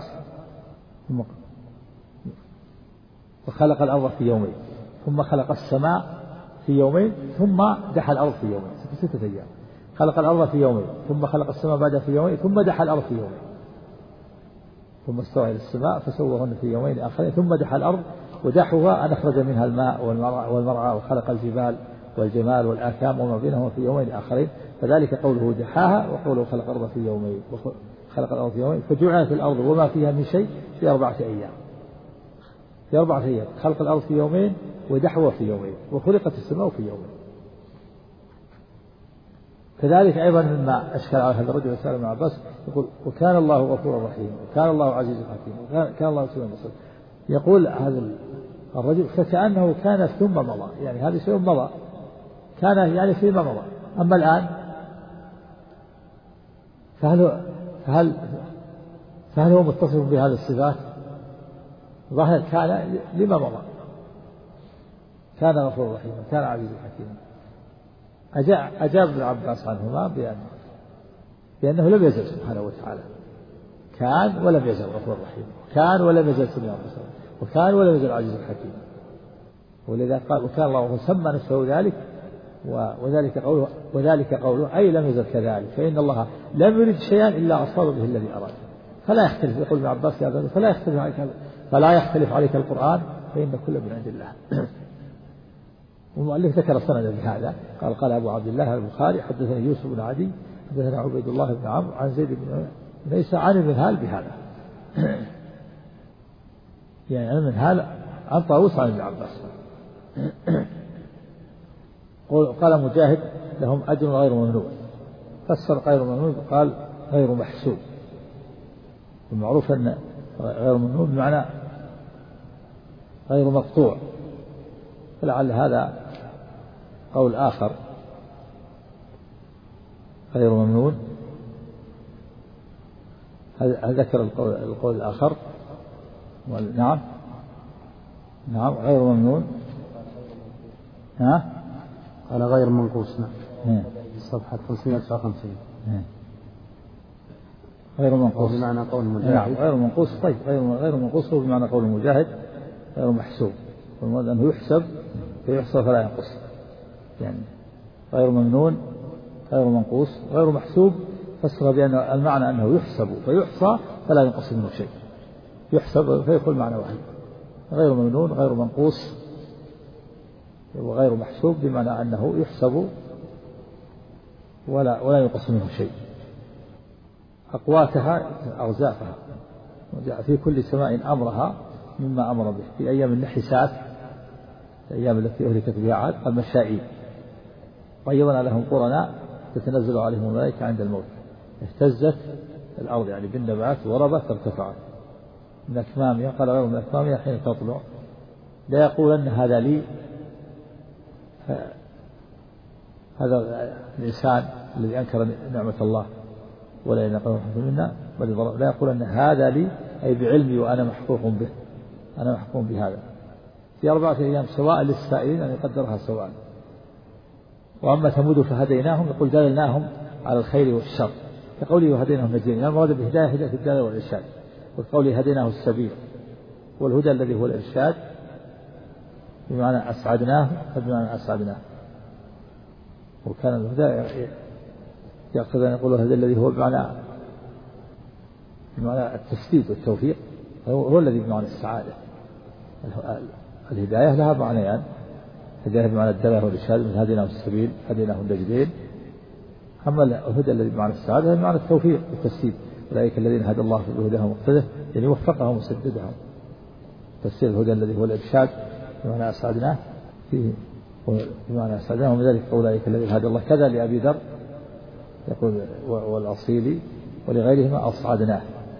وخلق الأرض في يومين ثم خلق السماء في يومين ثم دحى الأرض في يومين، 6 أيام. خلق الأرض في يومين ثم خلق السماء بعدها في يومين ثم دحى الأرض في يومين ثم استوى إلى السماء فسوهن في يومين آخرين ثم دحى الأرض. ودحوها أن أخرج منها الماء والمرعى وخلق الجبال والجمال والآكام وما بينهما في يومين آخرين. فذلك قوله دحاها وقوله خلق الأرض في يومين خلق الأرض في يومين. فجعلت الأرض وما فيها من شيء في 4 أيام. في 4 أيام خلق الأرض في يومين ودحوها في يومين وخلقت السماء في يومين. كذلك أيضا مما أشكل على هذا الرجل سأل ابن عباس يقول وكان الله غفورا رحيما وكان الله عزيزا حكيما وكان الله سميعا بصيرا. يقول هذا الرجل فكأنه كان ثم مضى، يعني هذا شيء مضى كان يعني فيما مضى. أما الآن فهل هو متصف بهذه الصفات؟ ظاهر كان لما مضى، كان غفورا رحيما كان عزيزا حكيما. أجاب ابن عباس عنهما بأنه لم يزل سبحانه وتعالى كان ولم يزل غفورا رحيما، كان ولم يزل سميعا بصيرا، وكان ولم يزل عزيزا حكيما. ولذا قال وكان الله سمى نفسه ذلك وذلك قوله أي لم يزل كذلك، فإن الله لم يرد شيئا إلا أصاب به الذي أراد. فلا يختلف، يقول ابن عباس فلا يختلف عليك القرآن فإن كل من عند الله. والمؤلف ذكر سند لهذا، قال أبو عبد الله البخاري حدثني يوسف بن عدي حدثنا عبيد الله بن عمرو عن زيد بن ليس عن المنهال بهذا يعني عن المنهال عن طاووس عن ابن عباس. قال مجاهد لهم أجر غير ممنوع، فسر غير ممنوع قال غير محسوب. المعروف أن غير ممنوع بمعنى غير مقطوع، فلعل هذا قول آخر غير ممنون. هل ذكر القول الآخر؟ نعم غير ممنون. قال غير منقوص. صفحة 559. غير منقوص بمعنى قول المجاهد. غير منقوص. طيب غير منقوص هو بمعنى قول المجاهد غير محسوب، والمراد أنه يحسب فيحصى فلا ينقص، يعني غير ممنون غير منقوص غير محسوب. فسر بأن المعنى أنه يحسب فيحصى فلا ينقص منه شيء، يحسب فيكون معنى واحد. غير ممنون غير منقوص وغير محسوب بمعنى أنه يحسب ولا ينقص منه شيء. أقواتها أغزافها، وجاء في كل سماء أمرها مما أمر به. في أيام النحسات، الأيام التي أهلكت بها عاد، المشائين قيضنا لهم قرناء تتنزل عليهم الملائكة عند الموت، اهتزت الأرض يعني بالنبات وربت ارتفعت من أكمامها. قال غير من أكمامها حين تطلع لا يقولن هذا لي، هذا الإنسان الذي أنكر نعمة الله ولا ينقل منا، بل لا يقول أن هذا لي أي بعلمي وأنا محقوق به، أنا محكوم بهذا. في 4 أيام سواء للسائلين أن يقدرها سواء. وأما ثمود فهديناهم، يقول دللناهم على الخير والشر، كقوله وهديناهم النجدين، يعني المراد بهداية هداية الدلالة والإرشاد، وقوله هديناه السبيل. والهدى الذي هو الإرشاد بمعنى أسعدناه، بمعنى أسعدناه. وكان الهدى يقصد أن يقول هذا الذي هو بمعنى التسديد والتوفيق، هو الذي بمعنى السعادة. الهداية لها معنيان، هداية بمعنى الدلالة والإرشاد من هديناه السبيل هديناه النجدين. أما الهدى الذي بمعنى السعادة بمعنى التوفيق والتسديد، أولئك الذين هدى الله بهداهم مقتده، يعني وفقهم وسددهم. تفسير الهدى الذي هو الإرشاد بمعنى أسعدناه فيه بمعنى أسعدناه، ومن ذلك أولئك الذين هدى الله. كذا لأبي ذر يقول والأصيلي ولغيرهما أصعدناه،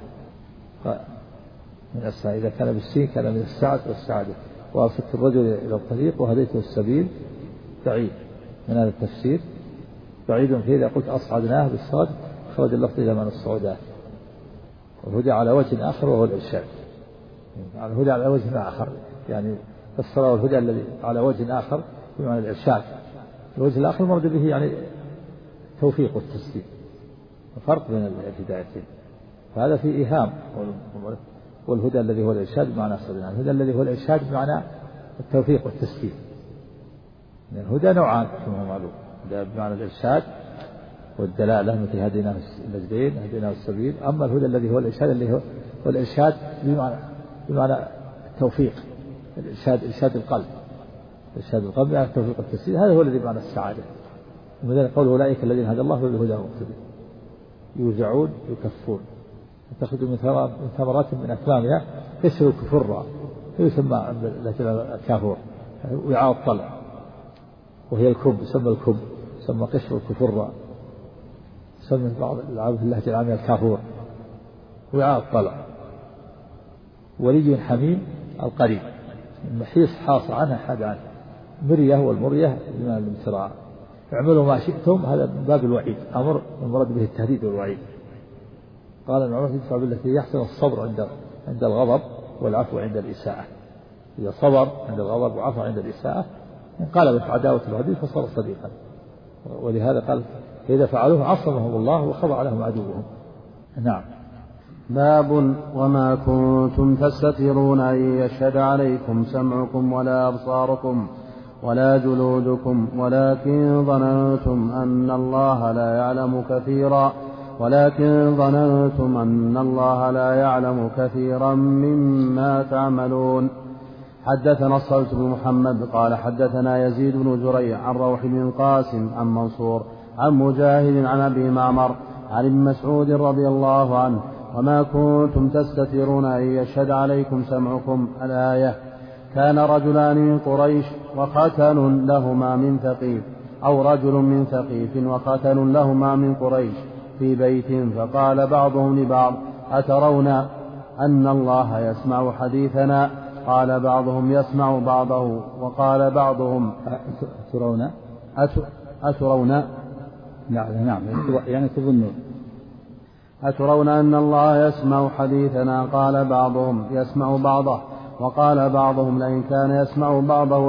من السعادة إذا كان بالسين كان من السعد والسعادة. وأرسلت الرجل إلى الطريق وهديته السبيل بعيد، من هذا التفسير بعيد فيه. إذا قلت أصعدناه بالصاد خرج اللفظ إلى معنى الصعودات. والهدى على وجه آخر وهو الإرشاد، يعني الهدى على وجه آخر، يعني فسره الهدى الذي على وجه آخر بمعنى الإرشاد. الوجه الآخر مرد به يعني التوفيق والتسديد، الفرق بين الهدايتين، فهذا فيه إيهام. والهدى الذي هو الإرشاد بمعنى أسعدناه، الهدى الذي هو الإرشاد بمعنى التوفيق والتسديد. يعني الهدى نوعان كما معلوم، بمعنى الإرشاد والدلالة مثل هديناه النجدين هديناه السبيل. أما الهدى الذي هو الإرشاد اللي هو الإرشاد بمعنى التوفيق، إرشاد القلب، إرشاد القلب بمعنى التوفيق والتسديد، هذا هو الذي بمعنى السعادة. ومن ذلك قوله أولئك الذين هدى الله فبهداه مقتدي، يوزعون يكفون، تأخذ من ثمرات من أكمامها تشرب كفرا، يسمى الكافور وعاء الطلع، وهي الكب، يسمى الكب، يسمى قشر الكفرة، يسمى بعض العرب في اللهجة العامية الكافور، وعاء الطلع. ولي حميم القريب، المحيص حاص عنها حاد عنه، مرية والمرية بمعنى الامتراء. اعملوا ما شئتم، هذا من باب الوعيد، أمر المراد به التهديد والوعيد. قال ابن عمر يدفع بالتي يحسن الصبر عند الغضب والعفو عند الإساءة. إذا صبر عند الغضب وعفو عند الإساءة انقلبت عداوة العدو فصار صديقا. ولهذا قال إذا فعلوه عصمهم الله وخضع لهم عدوهم. نعم. باب وما كنتم تستترون أن يشهد عليكم سمعكم ولا أبصاركم ولا جلودكم ولكن ظننتم أن الله لا يعلم كثيرا مما تعملون. حدثنا الصلت بن محمد قال حدثنا يزيد بن زريع عن روح بن القاسم عن منصور عن مجاهد عن أبي معمر عن ابن مسعود رضي الله عنه وما كنتم تستترون أن يشهد عليكم سمعكم الآية. كان رجلان من قريش وختن لهما من ثقيف أو رجل من ثقيف وختن لهما من قريش في بيت فقال بعضهم لبعض أترون أن الله يسمع حديثنا؟ قال بعضهم يسمع بعضه وقال بعضهم أترون يعني تظنون أترون أن الله يسمع حديثنا؟ قال بعضهم يسمع بعضه وقال بعضهم لئن كان يسمع بعضه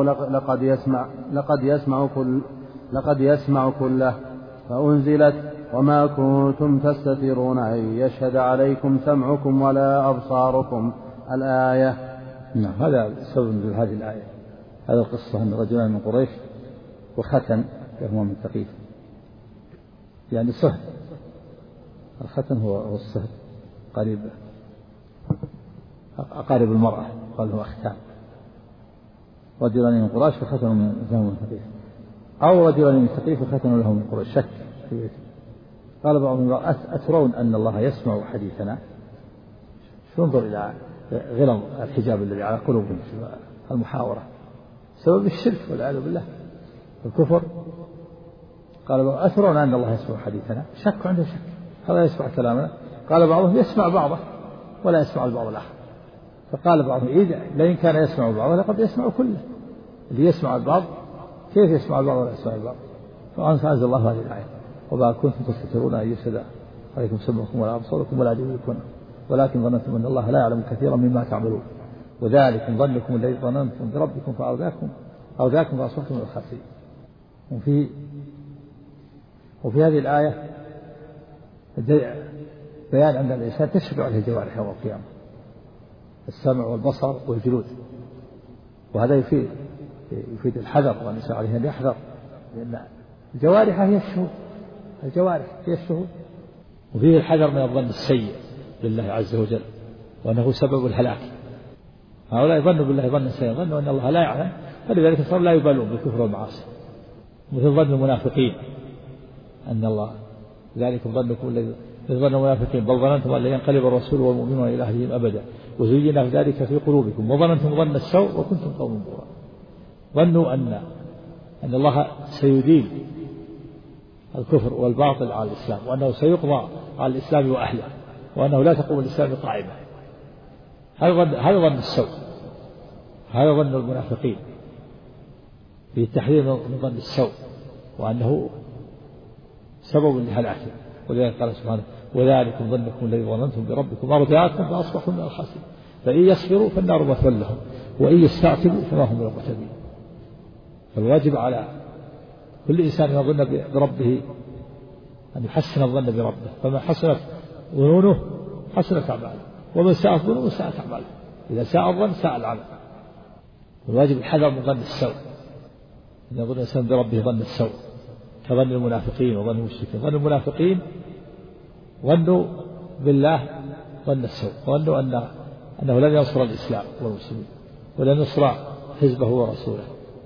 لقد يسمع كله. فأنزلت وما كنتم تستترون أن يشهد عليكم سمعكم ولا أبصاركم الآية. نعم هذا سبب هذه الآية. هذا القصة أن رجلان من قريش وختن لهما من ثقيف يعني سهل. الختن هو السهل أقارب المرأة قال هو أختان. رجلان من قريش وختنوا من ثقيف أو رجلان من ثقيف وختنوا لهم من قريش شك. قال بعضهم أترون أن الله يسمع حديثنا؟ انظر إلى غلظ الحجاب الذي على قلوبهم المحاورة سبب الشرك والعياذ بالله الكفر. قال أترون أن الله يسمع حديثنا؟ شك عنده شك هذا يسمع كلامنا. قال بعضهم يسمع بعضه ولا يسمع البعض الآخر. فقال بعضهم لئن كان يسمع بعضه لقد يسمع كله. اللي يسمع البعض كيف يسمع البعض ولا يسمع البعض؟ فأنزل الله هذه الآية وما كنتم تستترون أن يشهد عليكم سمعكم ولا أبصاركم ولا جلودكم ولكن ظننتم أن الله لا يعلم كثيرا مما تعملون وذلك ظنكم الذي ظننتم بربكم فأرداكم فأصبحتم من الخاسرين. وفي هذه الآية بيان أن الإنسان تشهد عليه الجوارح يوم القيامة السمع والبصر والجلود. وهذا يفيد الحذر والنساء عليه أن يحذر لأن الجوارح هي الشهود. وفيه الحذر من الظن السيء بالله عز وجل وأنه سبب الهلاك. هؤلاء ظنوا بالله ظن سيء ظنوا أن الله لا يعلم فلذلك صار لا يبالون بالكفر والمعاصي مثل ظن المنافقين أن الله ذلك ظنكم الذي ظن المنافقين بل ظننتم أن لا ينقلب الرسول والمؤمنون إلى أهلهم أبدا وزين ذلك في قلوبكم وظننتم ظن السوء وكنتم قوما بورا. ظنوا أن الله سيدين الكفر والباطل على الإسلام وأنه سيقضى على الإسلام وأهله وأنه لا تقوم الإسلام قائمة. هذا ظن السوء. هذا ظن المنافقين بالتحذير من ظن السوء وأنه سبب لهلاكه. ولذلك قال سبحانه وذلكم ظنكم الذي ظننتم بربكم أرداكم فأصبحوا من الخاسرين. فإن يصبروا فالنار مثوى لهم وإن يستعتبوا فما هم من المعتدين. فالواجب على كل إنسان يظن بربه أن يحسن الظن بربه فما حسنت ظنونه حسنت أعماله ومن ساءت ظنونه ساءت أعماله. إذا ساء الظن ساء العمل. الواجب الحذر من ظن السوء. أن يظن الإنسان بربه ظن السوء كظن المنافقين وظن المشركين. ظن المنافقين ظنوا بالله ظن السوء وظنوا أنه لن ينصر الإسلام والمسلمين ولن ينصر حزبه ورسوله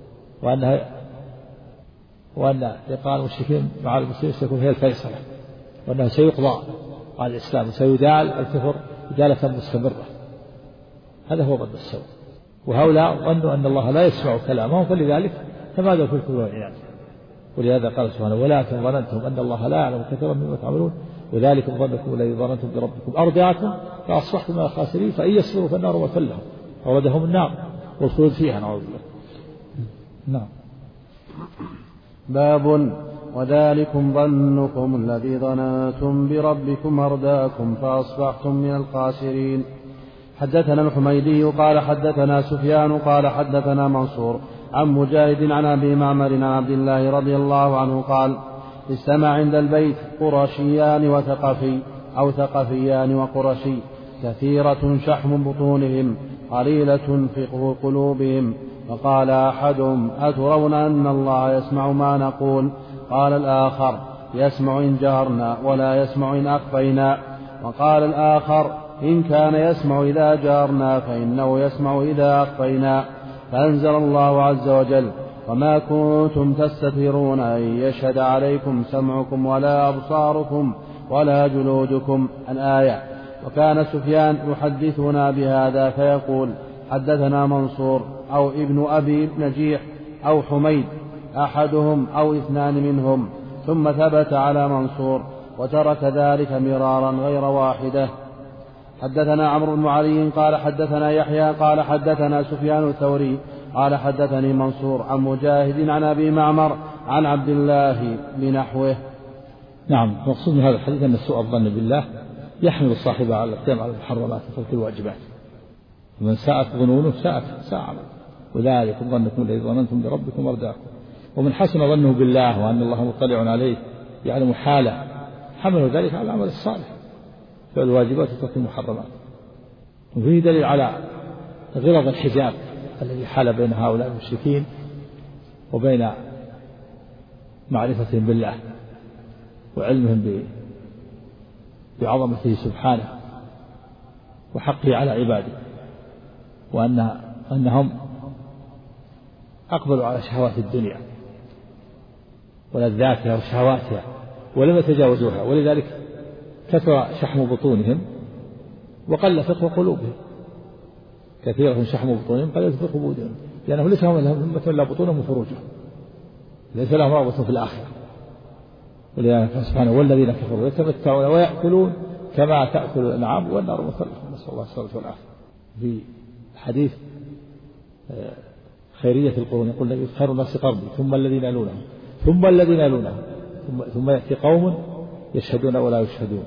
وأن لقاء المشركين مع المسلمين سيكون هي الفيصلة وأنه سيقضى على الإسلام وسيدال الكفر إدالة مستمرة. هذا هو ظن السوء. وهؤلاء ظنوا أن الله لا يسمع كلامهم فلذلك تمادوا في الكفر والعياذ. ولهذا قال سبحانه ولكن ظننتم أن الله لا يعلم كثيرا مما تعملون وذلك ظنكم الذي ظننتم بربكم أرداكم فأصبحتم من الخاسرين. فإن يصبروا فالنار مثوى لهم أوردهم النار والخلود فيها نعوذ بالله. نعم. باب وذلكم ظنكم الذي ظننتم بربكم أرداكم فأصبحتم من الخاسرين. حدثنا الحميدي قال حدثنا سفيان قال حدثنا منصور عن مجاهد عن أبي معمر عن عبد الله رضي الله عنه قال استمع عند البيت قرشيان وثقفي أو ثقفيان وقرشي كثيرة شحم بطونهم قليلة فقه قلوبهم فقال أحدهم أترون أن الله يسمع ما نقول؟ قال الآخر يسمع إن جهرنا ولا يسمع إن أخفينا. وقال الآخر إن كان يسمع إذا جهرنا فإنه يسمع إذا أخفينا. فأنزل الله عز وجل وما كنتم تستترون أن يشهد عليكم سمعكم ولا أبصاركم ولا جلودكم الآية. وكان سفيان يحدثنا بهذا فيقول حدثنا منصور أو ابن أبي نجيح أو حميد أحدهم أو اثنان منهم، ثم ثبت على منصور وترك ذلك مرارا غير واحدة. حدثنا عمرو بن علي قال حدثنا يحيى قال حدثنا سفيان الثوري قال حدثني منصور عن مجاهد عن أبي معمر عن عبد الله بنحوه. نعم. مقصود من هذا الحديث أن سوء الظن بالله يحمل صاحبه على القيام على المحرمات وترك الواجبات، ومن ساءت ظنونه ساء عمله، وذلك ظنكم الذي ظننتم بربكم أرداكم. ومن حسن ظنه بالله وأن الله مطلع عليه يعلم حاله حمله ذلك على العمل الصالح فعل الواجبات وترك المحرمات. وفيه دليل على غلظ الحجاب الذي حال بين هؤلاء المشركين وبين معرفتهم بالله وعلمهم بعظمته سبحانه وحقه على عباده، وأنهم أقبلوا على شهوات الدنيا ولذاتها وشهواتها ولم يتجاوزوها، ولذلك كثر شحم بطونهم وقل فقه قلوبهم. كثيرة شحم بطونهم قل فقه قلوبهم، لأنه ليس لهم همة إلا بطونهم وفروجهم، ليس لهم رغبة في الآخرة. ولذلك سبحانه والذين كفروا يتمتعون ويأكلون كما تأكل الأنعام والنار مثوى لهم، نسأل الله السلامة والعافية. في حديث خيرية القرون يقول النبي خير الناس قرني ثم الذين يلونهم ثم الذين يلونهم ثم يأتي قوم يشهدون ولا يشهدون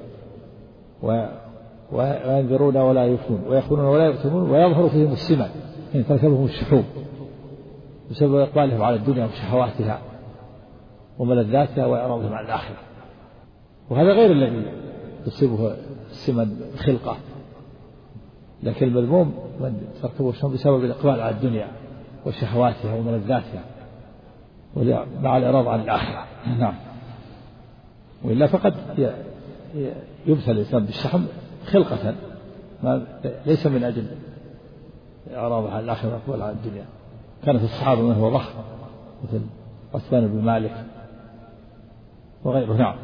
وينذرون ولا يفون ويخونون ولا يؤتمون ويظهر فيهم السمن إن تركبهم الشحوم بسبب إقبالهم على الدنيا وشهواتها وملذاتها وإعراضهم عن الآخرة. وهذا غير الذي تصيبه السمن خلقة، لكن المذموم من تركبه الشحوم بسبب الإقبال على الدنيا وشهواتها وملذاتها مع الإعراض عن الآخرة. نعم. وإلا فقد يبتلى الإنسان بالشحم خلقة ليس من أجل إعراض عن الآخرة والإقبال على الدنيا. كان في الصحابة من هو ضخم مثل عثمان بن مالك وغيره. نعم.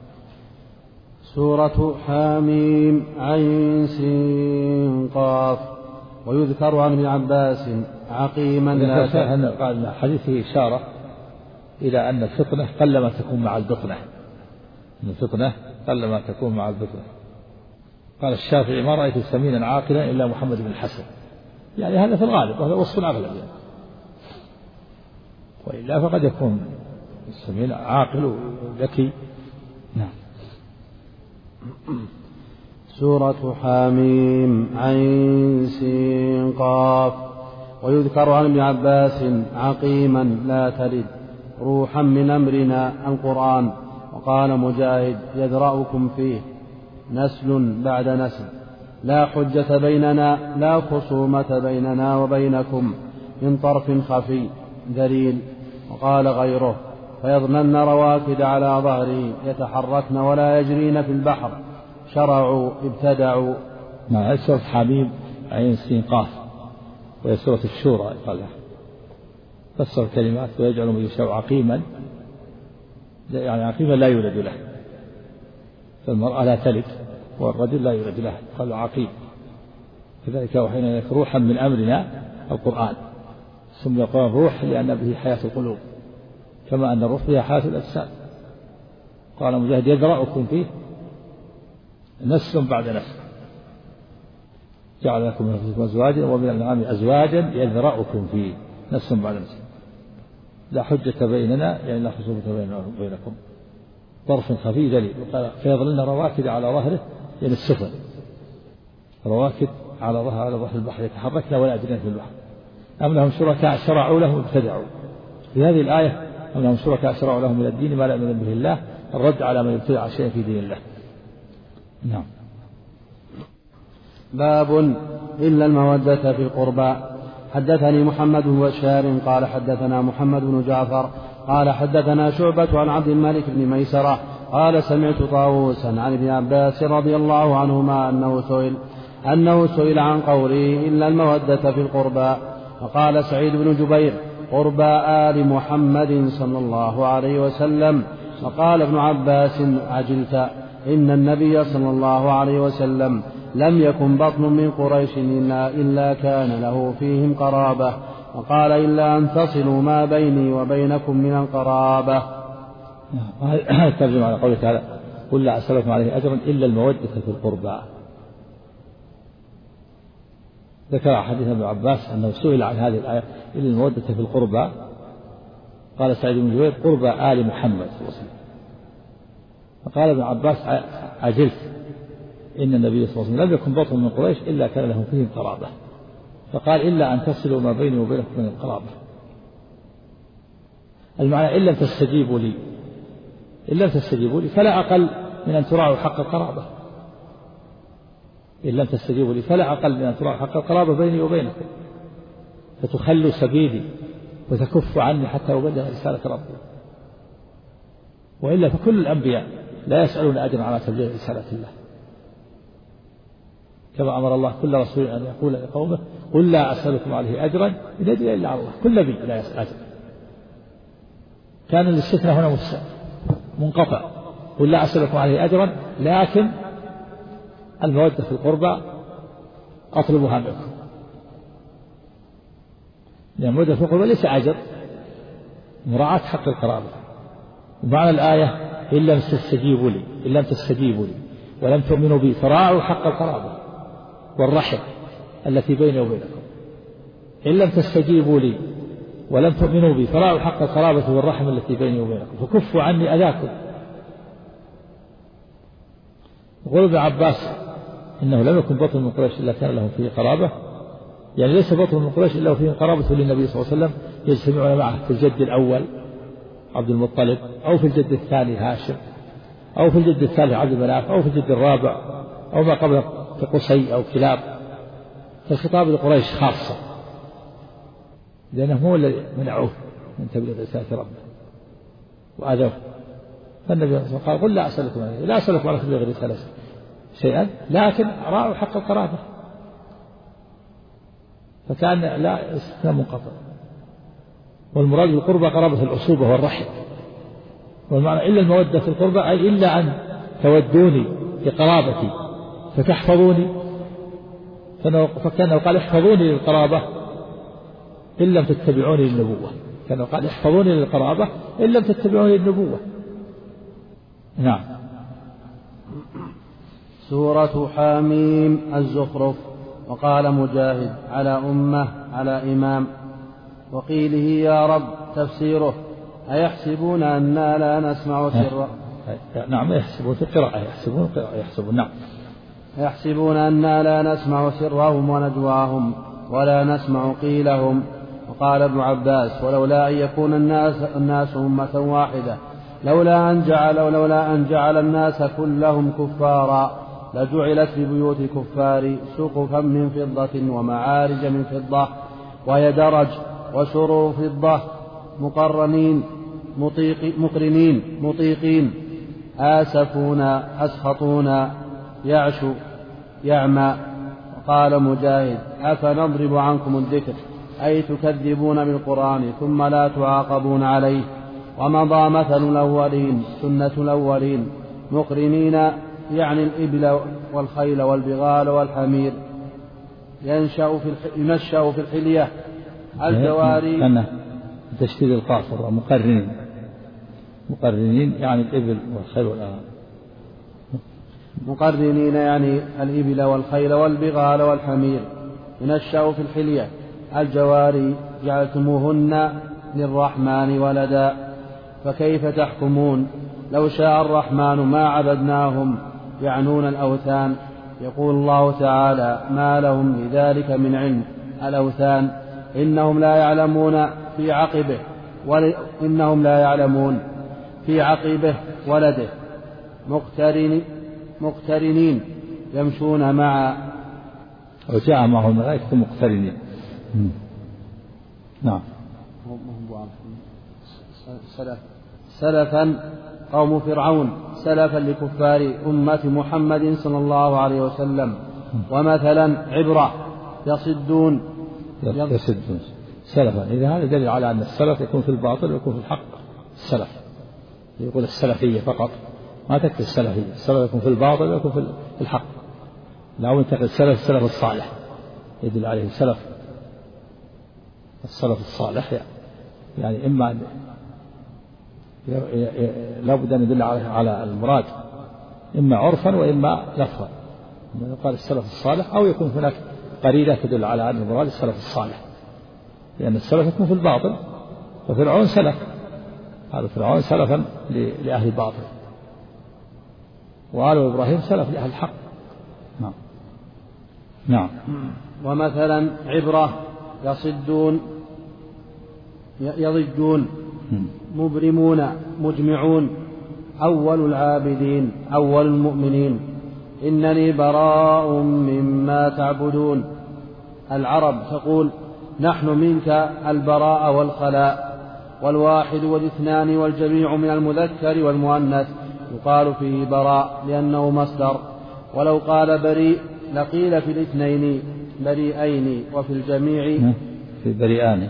سورة حاميم عين سين قاف. ويذكر عن ابن عباس عقيما لا قال حديثه إشارة إلى أن الفطنة قلما تكون مع البطنة، أن الفطنة قلما تكون مع البطنة. قال الشافعي ما رأيت سمينا عاقلا إلا محمد بن الحسن، يعني هذا في الغالب وهذا وصف الأغلب يعني. وإلا فقد يكون السمين عاقل وذكي. نعم. سورة حاميم عين سين قاف. ويذكر عن ابن عباس عقيما لا تلد روحا من أمرنا القرآن. وقال مجاهد يذرأكم فيه نسل بعد نسل، لا حجة بيننا لا خصومة بيننا وبينكم من طرف خفي ذليل. وقال غيره فيظنن رواكد على ظهره يتحركن ولا يجرين في البحر شرعوا ابتدعوا. نعم. سورة حميم عين سين قاف وهي سورة الشورى. قال فسر الكلمات ويجعل من يشاء عقيما، يعني عقيما لا يولد له، فالمرأة لا تلد والرجل لا يولد له، قالوا عقيم. كذلك أوحينا إليك روحا من أمرنا القرآن. سمي القرآن روح لأن به حياة القلوب كما أن الروح بها حياة الأجساد. قال مجاهد يذرأكم فيه نسل بعد نسل، جعل لكم من أنفسكم أزواجا ومن الأنعام أزواجا يذرأكم فيه نسل بعد نسل، لا حجة بيننا يعني لا خصومة بيننا وبينكم طرف خفي ذليل. وقال فيظلن رواكد على ظهره يعني السفن، رواكد على ظهر البحر يتحركن ولا يجرين في البحر. أم لهم شركاء شرعوا لهم ابتدعوا. في هذه الآية أم لهم شركاء شرعوا لهم من الدين ما لا يؤمن به الله، الرد على من ابتدع شيئا في دين الله. نعم. باب إلا المودة في القربى. حدثني محمد بن بشار قال حدثنا محمد بن جعفر قال حدثنا شعبة عن عبد الملك بن ميسرة قال سمعت طاووسا عن ابن عباس رضي الله عنهما أنه سئل عن قوله إلا المودة في القربى، فقال سعيد بن جبير قربى آل محمد صلى الله عليه وسلم. فقال ابن عباس عجلت، إن النبي صلى الله عليه وسلم لم يكن بطن من قريش إلا كان له فيهم قرابة، وقال إلا أن تصلوا ما بيني وبينكم من القرابة. ترجم على قوله تعالى قل لا أسألكم عليه أجرا إلا المودة في القربى. ذكر حديث ابن عباس أنه سئل عن هذه الآية إلا المودة في القربى، قال سعيد بن جبير قربى آل محمد صلى الله عليه وسلم. فقال ابن عباس عجلت، إن النبي صلى الله عليه وسلم لم يكن بطن من قريش إلا كان لهم فيهم قرابة، فقال إلا أن تصلوا ما بيني وبينكم من القرابة. المعنى إن لم تستجيبوا لي فلا أقل من أن تراعوا حق القرابة، إن لم تستجيبوا لي فلا أقل من أن تراعوا حق القرابة بيني وبينكم، فتخلوا سبيلي وتكفوا عني حتى أبلغ رسالة ربي، وإلا فكل الأنبياء لا يسألون أجرا على تبليغ رسالة الله، كما أمر الله كل رسول أن يقول لقومه قل لا أسألكم عليه أجرا إن أجري إلا على الله. كل نبي لا يسأل أجر، كان الاستثناء هنا منقطع، قل لا أسألكم عليه أجرا لكن المودة في القربى أطلبها منكم، لأن المودة في القربى ليس أجر، مراعاة حق القرابة. ومعنى الآية إن لم تستجيبوا لي ولم تؤمنوا بي فراعوا حق القرابة والرحم التي بيني وبينكم. إن لم تستجيبوا لي ولم تؤمنوا بي فراعوا حق القرابة والرحم التي بيني وبينكم، فكفوا عني أذاكم. يقول ابن عباس إنه لم يكن بطن من قريش إلا كان لهم فيه قرابة، يعني ليس بطن من قريش إلا وفيه قرابة للنبي صلى الله عليه وسلم يجتمعون معه في الجد الأول عبد المطلب، أو في الجد الثاني هاشم، أو في الجد الثالث عبد المناف، أو في الجد الرابع أو ما قبل قصي أو كلاب. فالخطاب لقريش خاصة لأنه هو الذي منعوه من تبليغ رسالة ربه وآذوه. فالنبي صلى الله عليه وسلم قال قل لا أسألكم على تبليغ رسالة شيئا لكن راعوا حق القرابة، فكان لا استثناء منقطع. والمراد بالقربى قرابة العصوبة والرحم، والمعنى إلا المودة في القربى أي إلا أن تودوني بقرابتي فتحفظوني، فكان قال احفظوني للقرابة إن لم تتبعوني للنبوة، كان قال احفظوني للقرابة إن لم تتبعوني للنبوة. نعم. سورة حاميم الزخرف. وقال مجاهد على أمة على إمام، وقيله يا رب تفسيره أيحسبون أننا لا نسمع سرا. نعم يحسبون في القراءة يحسبون نعم يحسبون أننا لا نسمع سرهم ونجواهم ولا نسمع قيلهم. وقال ابن عباس ولولا أن يكون الناس أمة واحدة لولا أن جعل الناس كلهم كفارا لجعلت لبيوت الكفار سقفا من فضة ومعارج من فضة وهي درج وسرور فضة مقرنين مطيقين آسفون أسخطون يعشو يعمى. قال مجاهد أفنضرب عنكم الذكر أي تكذبون بالقرآن ثم لا تعاقبون عليه. ومضى مثل الأولين سنة الأولين مقرنين يعني الإبل والخيل والبغال والحمير ينشأ في الحلية الجواري تشديد القاف مقرنين يعني الإبل والخيل والأغنام مقرنين يعني الإبل والخيل والبغال والحمير ينشأ في الحلية الجواري جعلتموهن للرحمن ولدا فكيف تحكمون لو شاء الرحمن ما عبدناهم يعنون الأوثان. يقول الله تعالى ما لهم بذلك من علم الأوثان إنهم لا يعلمون في عقبه ولده مقترنين يمشون مع وجاء معهم الملائكة مقترنين نعم. سلفا قوم فرعون سلفا لكفار أمة محمد صلى الله عليه وسلم. ومثلا عبرة يصدون سلفا. إذا هذا دليل على أن السلف يكون في الباطل ويكون في الحق. السلف يقول السلفية فقط ما تكفي السلفية. السلف يكون في الباطل ويكون في الحق. لا ينتقل السلف الصالح يدل عليه السلف الصالح يعني إما لا بد أن يدل على المراد إما عرفا وإما لفظا. يقال السلف الصالح أو يكون هناك قرينة تدل على أن المراد السلف الصالح لأن السلف يكون في الباطل. وفرعون سلف هذا فرعون سلفا لأهل الباطل وآل إبراهيم سلف لأهل الحق. نعم. نعم. ومثلا عبرة يصدون يضجون مبرمون مجمعون أول العابدين أول المؤمنين إنني براء مما تعبدون. العرب تقول نحن منك البراء والخلاء والواحد والاثنان والجميع من المذكر والمؤنث يقال فيه براء لأنه مصدر. ولو قال بريء لقيل في الاثنين بريئين وفي الجميع في بريئان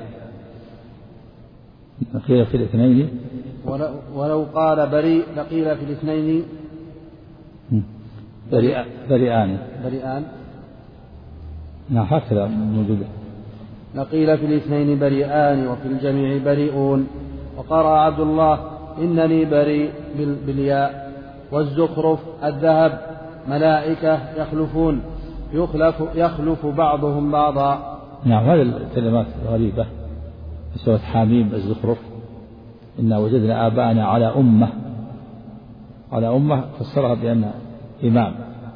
لقيل في الاثنين. ولو قال بريء لقيل في الاثنين بريئان. نعم هكذا موجودة. لقيل في الاثنين بريئان وفي الجميع بريئون. وقرأ عبد الله إنني بريء بالياء. والزخرف الذهب ملائكة يخلفون يخلف بعضهم بعضا. نعم هذه الكلمات غريبة في سورة حاميم الزخرف إنا وجدنا آباءنا على أمة فسرها بأن إمام.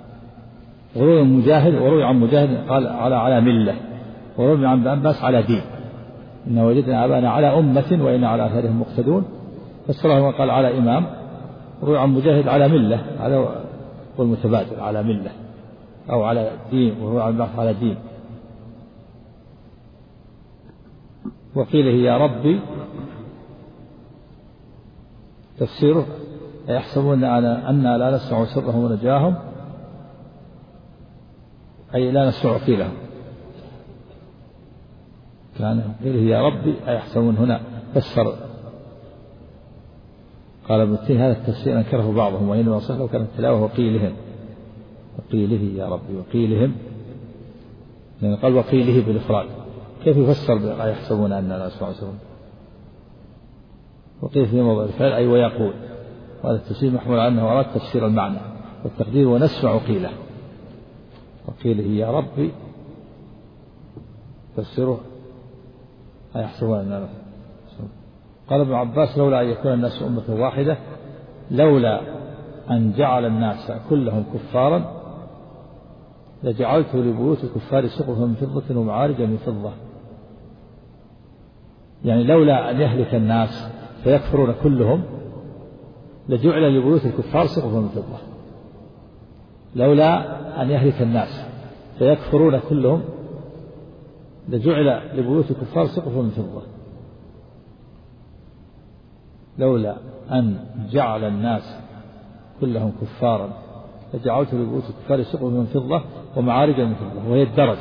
وروي عن مجاهد قال على ملة. وروي عن عباس على دين. إنا وجدنا آباءنا على أمة وإنا على آثارهم مقتدون فسرها وقال على إمام. وروي عن مجاهد على ملة هذا هو المتبادل على ملة أو على دين. وروي عن عباس على دين. وقيل هي يا ربي تفسيره يحسبون أننا لا نسمع سرهم ونجاهم أي لا نسمع قيلهم. كان قيل هي يا ربي أيحسبون هنا فسر قال ابن تيمية هذا التفسير أنكره بعضهم وإنما صح لو كانت التلاوة وقيله يا ربي وقيلهم لأن قال وقيله بالإفراد كيف يفسر يحسبون أننا لا نسمع سرهم. وقيل في موضع الفعل أي ويقول. وهذا التفسير محمول على أنه أراد تفسير المعنى والتقدير ونسمع قيله. وقيله يا ربي تفسيره أيحسبون أننا. قال ابن عباس لولا أن يكون الناس أمة واحدة لولا أن جعل الناس كلهم كفارا لجعلت لبيوت الكفار سقفا من فضة ومعارج من فضة. يعني لولا أن يهلك الناس فيكفرون كلهم لجعل لبيوت الكفار سقفا من فضة. لولا أن يهلك الناس فيكفرون كلهم لجعل لبيوت الكفار سقفا من فضة. لولا أن جعل الناس كلهم كفارا لجعلت لبيوت الكفار سقفا من فضة ومعارج من فضة. وهي الدرج.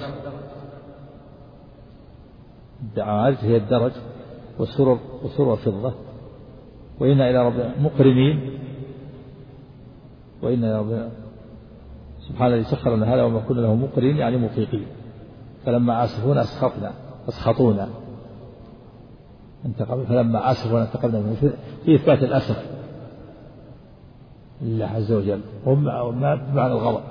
المعارج هي الدرج وسرر فضة. وإنا إلى ربنا مقرنين. وإنا إلى ربنا سبحان الذي سخر لنا هذا وما كنا له مقرنين يعني مطيقين. فلما آسفونا أسخطونا انتقم. فلما آسفونا انتقمنا منهم في إثبات الأسف لله عز وجل وما بمعنى الغضب.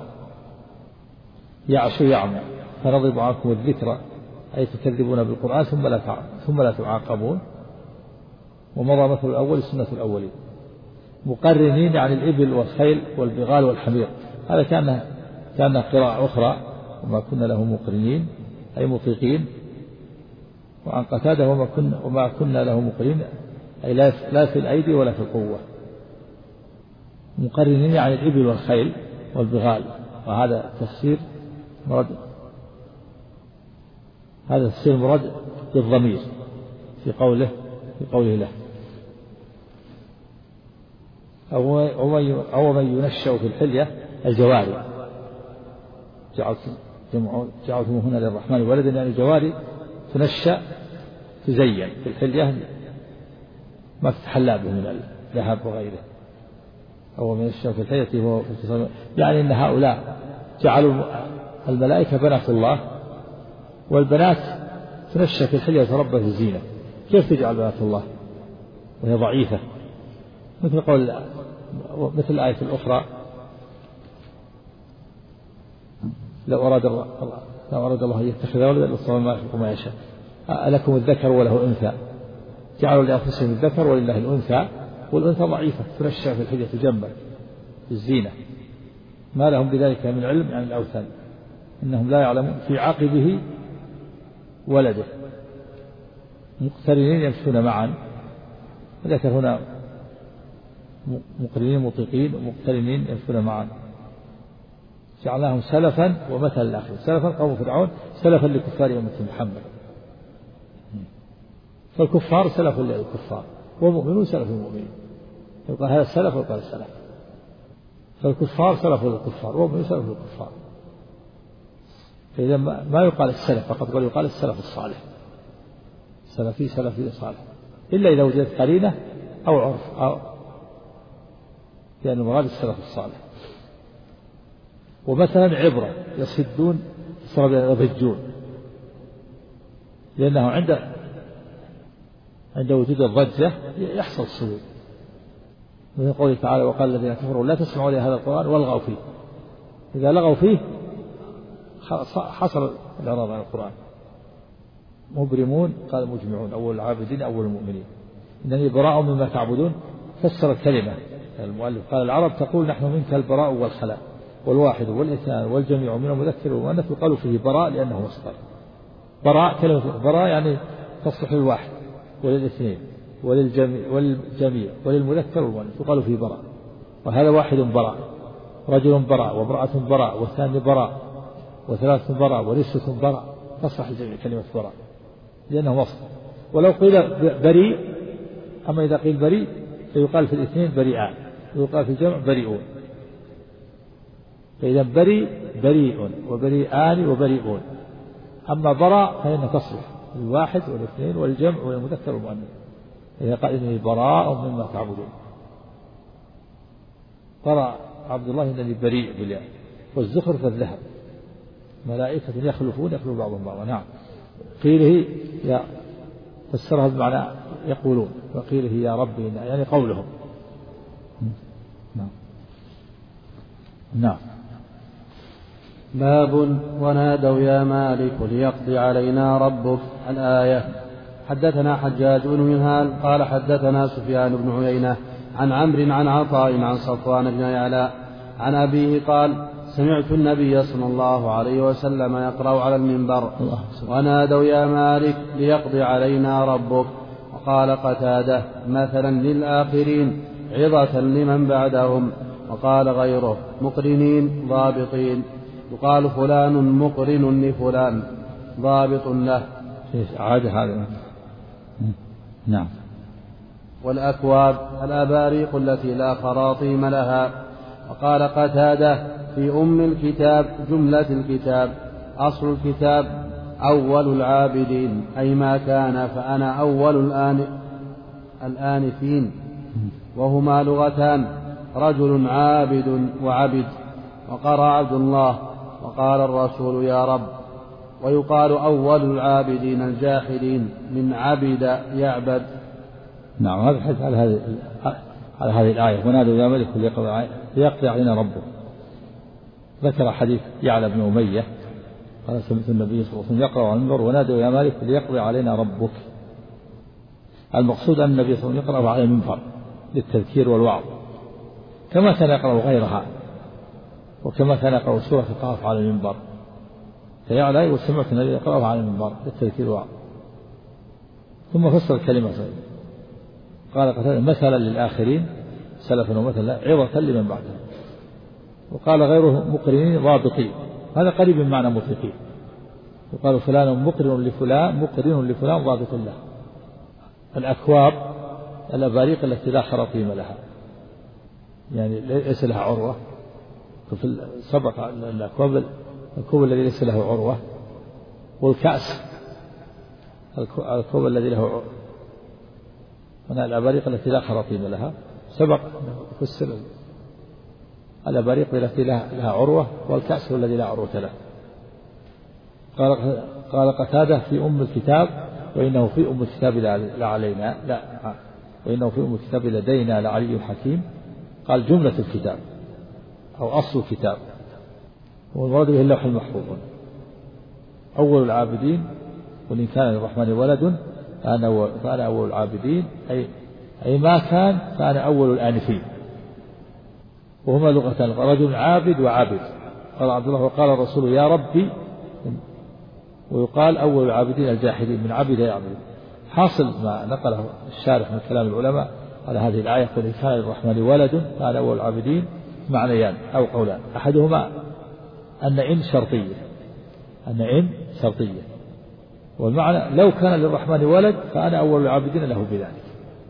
يعصوا يعمى فنضرب عنكم الذكر أي تكذبون بالقرآن ثم لا تعاقبون. ومضى مثل الأول سنة الأولين. مقرنين عن الإبل والخيل والبغال والحمير. هذا كان قراءة أخرى وما كنا له مقرنين أي مطيقين. وعن قتادة وما كنا له مقرنين أي لا في الأيدي ولا في القوة. مقرنين عن الإبل والخيل والبغال. وهذا تفسير مراد بالضمير في قوله له أو من ينشأ في الحلية الجواري، جعلتموهن للرحمن ولدا، يعني الجواري تنشأ تزين في الحلية ما تتحلى به من الذهب وغيره. أو من ينشأ في الحلية هو في، يعني أن هؤلاء جعلوا الملائكة بنات الله، والبنات تنشأ في الحلية وتربى في الزينة. كيف تجعل بنات الله وهي ضعيفة؟ مثل الآية الأخرى: لو أراد الله أن يتخذ ولدا لاصطفى ما يخلق ما يشاء، ألكم الذكر وله أنثى، جعلوا لأنفسهم الذكر ولله الأنثى، والأنثى ضعيفة تنشأ في الحلية تجمل في الزينة، ما لهم بذلك من علم عن الأوثان، إنهم لا يعلمون في عقبه ولده مقترنين يمشون معا. ذكر هنا مقرنين مطيقين ومقترنين يمشون معا، جعلناهم سلفا ومثلا للآخرين. سلفا قوم فرعون، سلفا لكفار أمة محمد. فالكفار سلف للكفار والمؤمنون سلف المؤمنين، يقال هذا السلف ويقال السلف. فالكفار سلف للكفار والمؤمنون سلف للكفار. فإذا ما يقال السلف فقط، بل يقال السلف الصالح، سلفي صالح، إلا إذا وجدت قرينة أو عرف، أو لأن المراد السلف الصالح. ومثلا عبرة يصدون يضجون، لأنه عند وجود الضجة يحصل الصدور، من قوله تعالى: وقال الذين كفروا لا تسمعوا لهذا القرآن والغوا فيه. إذا لغوا فيه حصل الإعراض عن القرآن. مبرمون قال مجمعون، أول العابدين أول المؤمنين. إنني براء مما تعبدون، فسر الكلمة المؤلف قال: العرب تقول نحن منك البراء والخلاء والواحد والاثنان والجميع من المذكر والمؤنث، يقال فيه براء لأنه مصدر. براء، كلمة براء يعني تصلح للواحد وللاثنين والجميع وللمذكر والمؤنث، يقال فيه براء. وهذا واحد براء، رجل براء، وامرأة براء، والثاني براء، وثلاثة براء، ورسة براء، تصلح الجميع كلمة براء لأنه مصدر. ولو قيل بريء، أما إذا قيل بريء فيقال في الاثنين بريئان، ويقال في الجمع بريئون. فإذا بريء وبريئان وبريئون. أما براء فإنها تصلح للواحد والاثنين والجمع والمذكر والمؤنث. إذا قال إنني براء مما تعبدون، براء عبد الله إنني بريء بالله. والزخر فالذهب، ملائكة يخلف بعضهم بعضا. نعم. قيله فسرها بمعنى يقولون، وقيله يا ربي يعني قولهم. نعم. باب ونادوا يا مالك ليقضي علينا ربك. الآية. حدثنا حجاج بن منهال قال حدثنا سفيان بن عيينة عن عمرو عن عطاء عن صفوان بن يعلى عن أبيه قال: سمعت النبي صلى الله عليه وسلم يقرأ على المنبر: ونادوا يا مالك ليقضي علينا ربك. وقال قتادة: مثلا للآخرين عظة لمن بعدهم. وقال غيره: مقرنين ضابطين، يقال فلان مقرن لفلان ضابط له. عاد هذا. نعم. والأكواب الأباريق التي لا خراطيم لها. وقال قتادة: في أم الكتاب جملة الكتاب، أصل الكتاب أول العابدين، أي ما كان فأنا أول الآنفين، وهما لغتان، رجل عابد وعبد. وقرأ عبد الله وقال الرسول يا رب. ويقال أول العابدين الجاحدين من عبد يعبد. نعم. هذا الحديث على هذه الآية: ونادوا يا ملك ليقضي علينا ربه. ذكر حديث يعلى بن أمية قال: سمعت النبي صلى الله عليه وسلم يقرأ على المنبر: ونادوا يا مالك ليقضي علينا ربك. المقصود أن النبي صلى الله عليه وسلم يقرأ على المنبر للتذكير والوعظ، كما كان يقرأ غيرها، وكما كان يقرأ سورة القاف على المنبر. فيعلى: وسمعت النبي يقرأ على المنبر للتذكير والوعظ. ثم فسر الكلمة قال قتادة: مثلا للآخرين، سلفا ومثلا، عظة لمن بعدهم. وقال غيره: مقرنين ضابطين، هذا قريب من معنى مطلقين. وقال فلان مقرن لفلان ضابط له، الأكواب الأباريق التي لا خراطيم لها، يعني ليس لها عروة. سبق الأكواب الكوب الذي ليس له عروة، والكأس الكوب الذي له عروة، هنا الأباريق التي لا خراطيم لها. سبق فسر الأباريق التي لها عروة، والكأس الذي لا عروة له. قال قتادة في أم الكتاب وإنه في أم الكتاب لعلينا، لا، وإنه في أم الكتاب لدينا لعلي حكيم. قال جملة الكتاب أو أصل الكتاب، والمراد به اللوح المحفوظ. أول العابدين وإن كان للرحمن ولد فأنا أول العابدين، أي ما كان فأنا أول الآنفين. وهما لغتان، رجل عابد وعابد. قال عبد الله وقال الرسول يا ربي، ويقال أول العابدين الجاحدين من عبد يعبد. حاصل ما نقله الشارح من كلام العلماء على هذه الآية وإن كان للرحمن ولد فأنا أول العابدين، معنيان أو قولان. أحدهما أن إن شرطية، والمعنى لو كان للرحمن ولد فأنا أول العابدين له بذلك،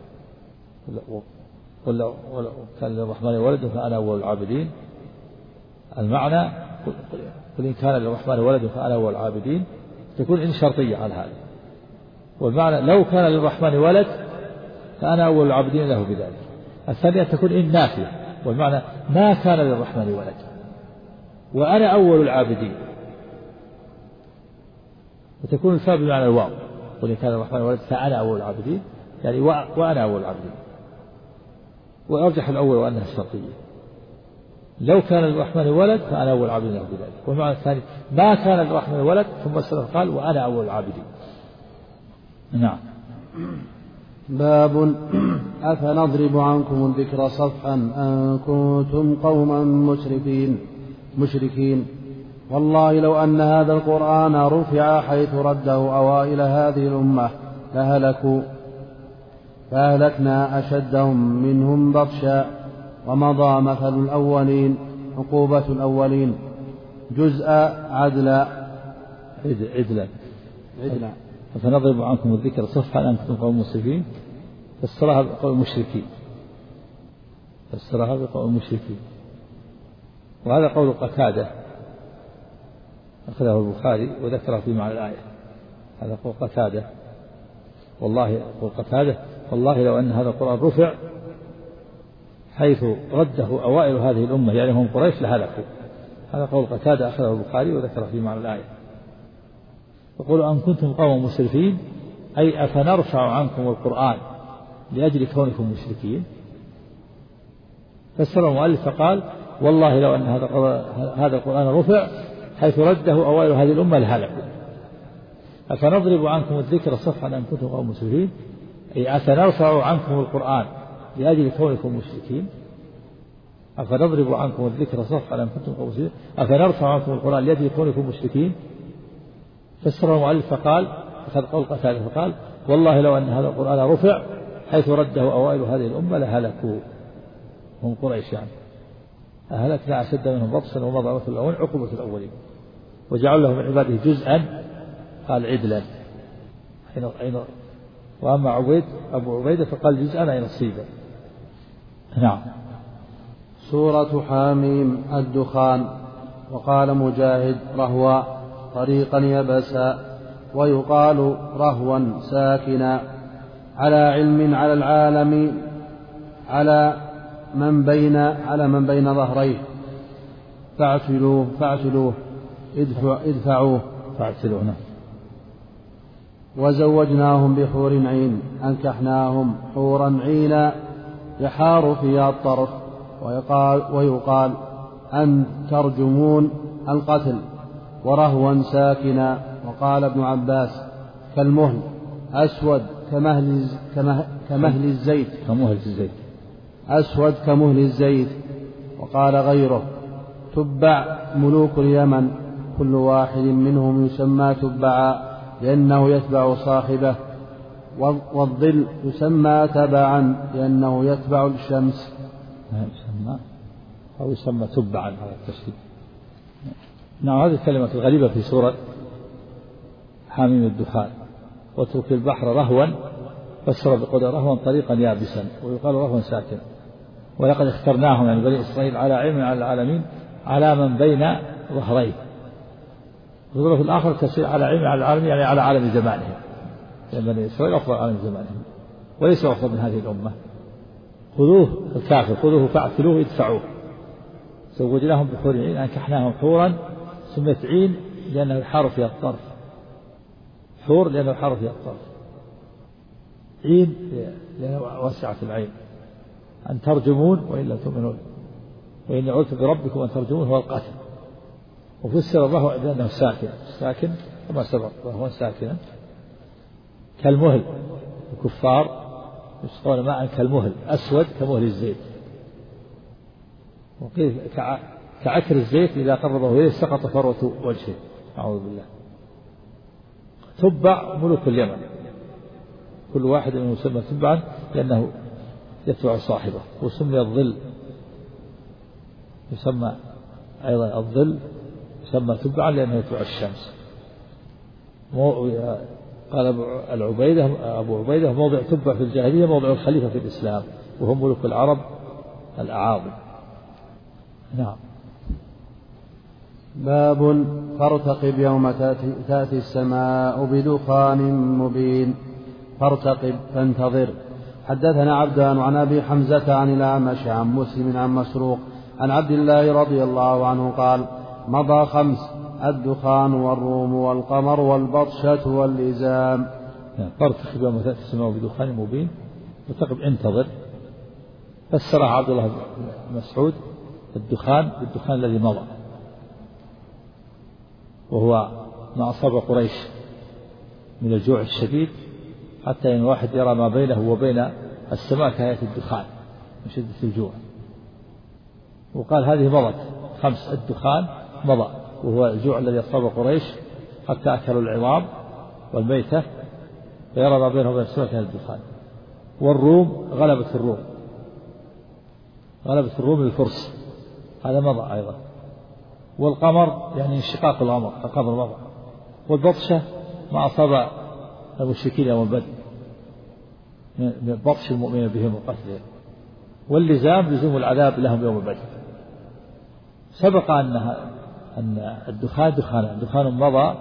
ولو كان للرحمن ولد فأنا أول العابدين. المعنى قل إن كان للرحمن ولد فأنا أول العابدين، تكون إن شرطية على هذا. والمعنى لو كان للرحمن ولد فأنا أول العابدين له بذلك. الثانية تكون إن نافية، والمعنى ما كان للرحمن ولد وأنا أول العابدين، وتكون الفاء بمعنى الواو. قل إن كان للرحمن ولد فأنا أول العابدين، يعني وأنا أول العابدين. وأرجح الأول وأنها الشرطية، لو كان للرحمن ولد فأنا أول العابدين له بذلك. والمعنى الثاني ما كان للرحمن ولد، ثم السلف قال وأنا أول العابدين. نعم. باب أفنضرب عنكم الذكر صفحا أن كنتم قوما مشركين. والله لو أن هذا القرآن رفع حيث رده أوائل هذه الأمة لهلكوا، فأهلكنا أشدهم منهم بطشا، ومضى مثل الأولين عقوبة الأولين جزء عدلا. فنضرب عنكم الذكر صفحا أن كنتم قوم مسرفين، فسرها بقول المشركين. وهذا قول قتادة أخذه البخاري وذكره في معنى الآية. هذا قول قتادة، والله لو أن هذا القرآن رفع حيث رده أوائل هذه الأمة يعني هم قريش لهلكوا. هذا قول قتادة أخذه البخاري وذكره في معنى الآية. يقول أن كنتم قوم مسرفين، أي أفنرفع عنكم القرآن لأجل كونكم مشركين. فسر المؤلف فقال والله لو أن هذا القرآن رفع حيث رده أوائل هذه الأمة لهلكوا. أفنضرب عنكم الذكر صفحا أن كنتم قوم مسرفين، أي أفنرفع عنكم القرآن لأجل كونكم مشركين. أفنضرب عنكم الذكر صفحا أن كنتم قوم مسرفين، أفنرفع عنكم القرآن لأجل كونكم مشركين. فسر المؤلف فقال أخذ قول قتادة فقال والله لو أن هذا القرآن رفع حيث رده أوائل هذه الأمة لهلكوا، هم قريش يعني. أهلكنا أشد منهم بطشا ومضى مثل الأولين عقوبة الأولين، وجعل لهم من عباده جزءا قال عدلا. وأما أبو عبيدة فقال جزءا أي نصيبا. نعم. سورة حاميم الدخان. وقال مجاهد رهوا طريقا يبسا، ويقال رهوا ساكنا، على علم على العالم على من بين ظهريه، فاعتلوه ادفعوه فاعتلوه. وزوجناهم بحور عين، أنكحناهم حورا عينا يحار فيها الطرف. ويقال أن ترجمون القتل، ورهوا ساكنا. وقال ابن عباس كالمهل أسود كمهل الزيت أسود كمهل الزيت. وقال غيره تبع ملوك اليمن، كل واحد منهم يسمى تبعا لأنه يتبع صاحبه، والظل يسمى تبعا لأنه يتبع الشمس. أو يسمى تبعا على التشديد. نعم. هذه الكلمة الغريبة في سورة حاميم الدخان. واترك البحر رهوا فسر بقول رهوا طريقا يابسا، ويقال رهوا ساكنا. ولقد اخترناهم يعني بني إسرائيل على علم على العالمين على من بين ظهرين. وفي الآخر تفسير على علم على العالمين يعني على عالم زمانهم، لأن بني إسرائيل أفضل عالم زمانهم وليس أفضل من هذه الأمة. خذوه الكافر خذوه فاعتلوه ادفعوه. زوجناهم بحور عين أنكحناهم حورا سميت عين لأنه يحار فيها الطرف، حور لأنه يحار فيها الطرف، عين لأنه واسعة العين. أن ترجمون وإن لم تؤمنون وإن عدت بربكم أن ترجمون هو القتل. وفسر الله بأنه ساكن كما سبق وهو ساكنا كالمهل. الكفار يسقون ماء كالمهل أسود كمهل الزيت، وقيل كعكر الزيت إذا قربه إليه سقط فروة وجهه. أعوذ بالله. تبع ملوك اليمن كل واحد منهم يسمى تبعا لأنه يتبع صاحبه. وسمي الظل يسمى أيضا الظل يسمى تبعا لأنه يتبع الشمس. قال أبو عبيدة موضع تبع في الجاهلية موضع الخليفة في الإسلام، وهم ملوك العرب الأعاظم. نعم. باب فارتقب يوم تأتي السماء بدخان مبين. فارتقب فانتظر. حدثنا عبدان عن أبي حمزة عن الأعمش عن مسلم عن مسروق عن عبد الله رضي الله عنه قال مضى 5: الدخان والروم والقمر والبطشة واللزام. فارتقب يوم تأتي السماء بدخان مبين. فارتقب انتظر. فسرها عبد الله بن مسعود الدخان بالدخان الذي مضى، وهو ما أصاب قريش من الجوع الشديد حتى إن واحد يرى ما بينه وبين السماء كهيئة الدخان من شدة الجوع. وقال هذه مضت 5: الدخان مضى، وهو الجوع الذي أصاب قريش حتى أكلوا العظام والميتة فيرى ما بينه وبين السماء كهيئة الدخان. والروم غلبت الروم الفرس، هذا مضى أيضا. والقمر يعني انشقاق القمر مضى. والبطشة ما أصاب المشركين يوم بدر من بطش المؤمنين بهم وقتلهم. واللزام لزوم العذاب لهم يوم بدر. سبق أن الدخان دخان مضى،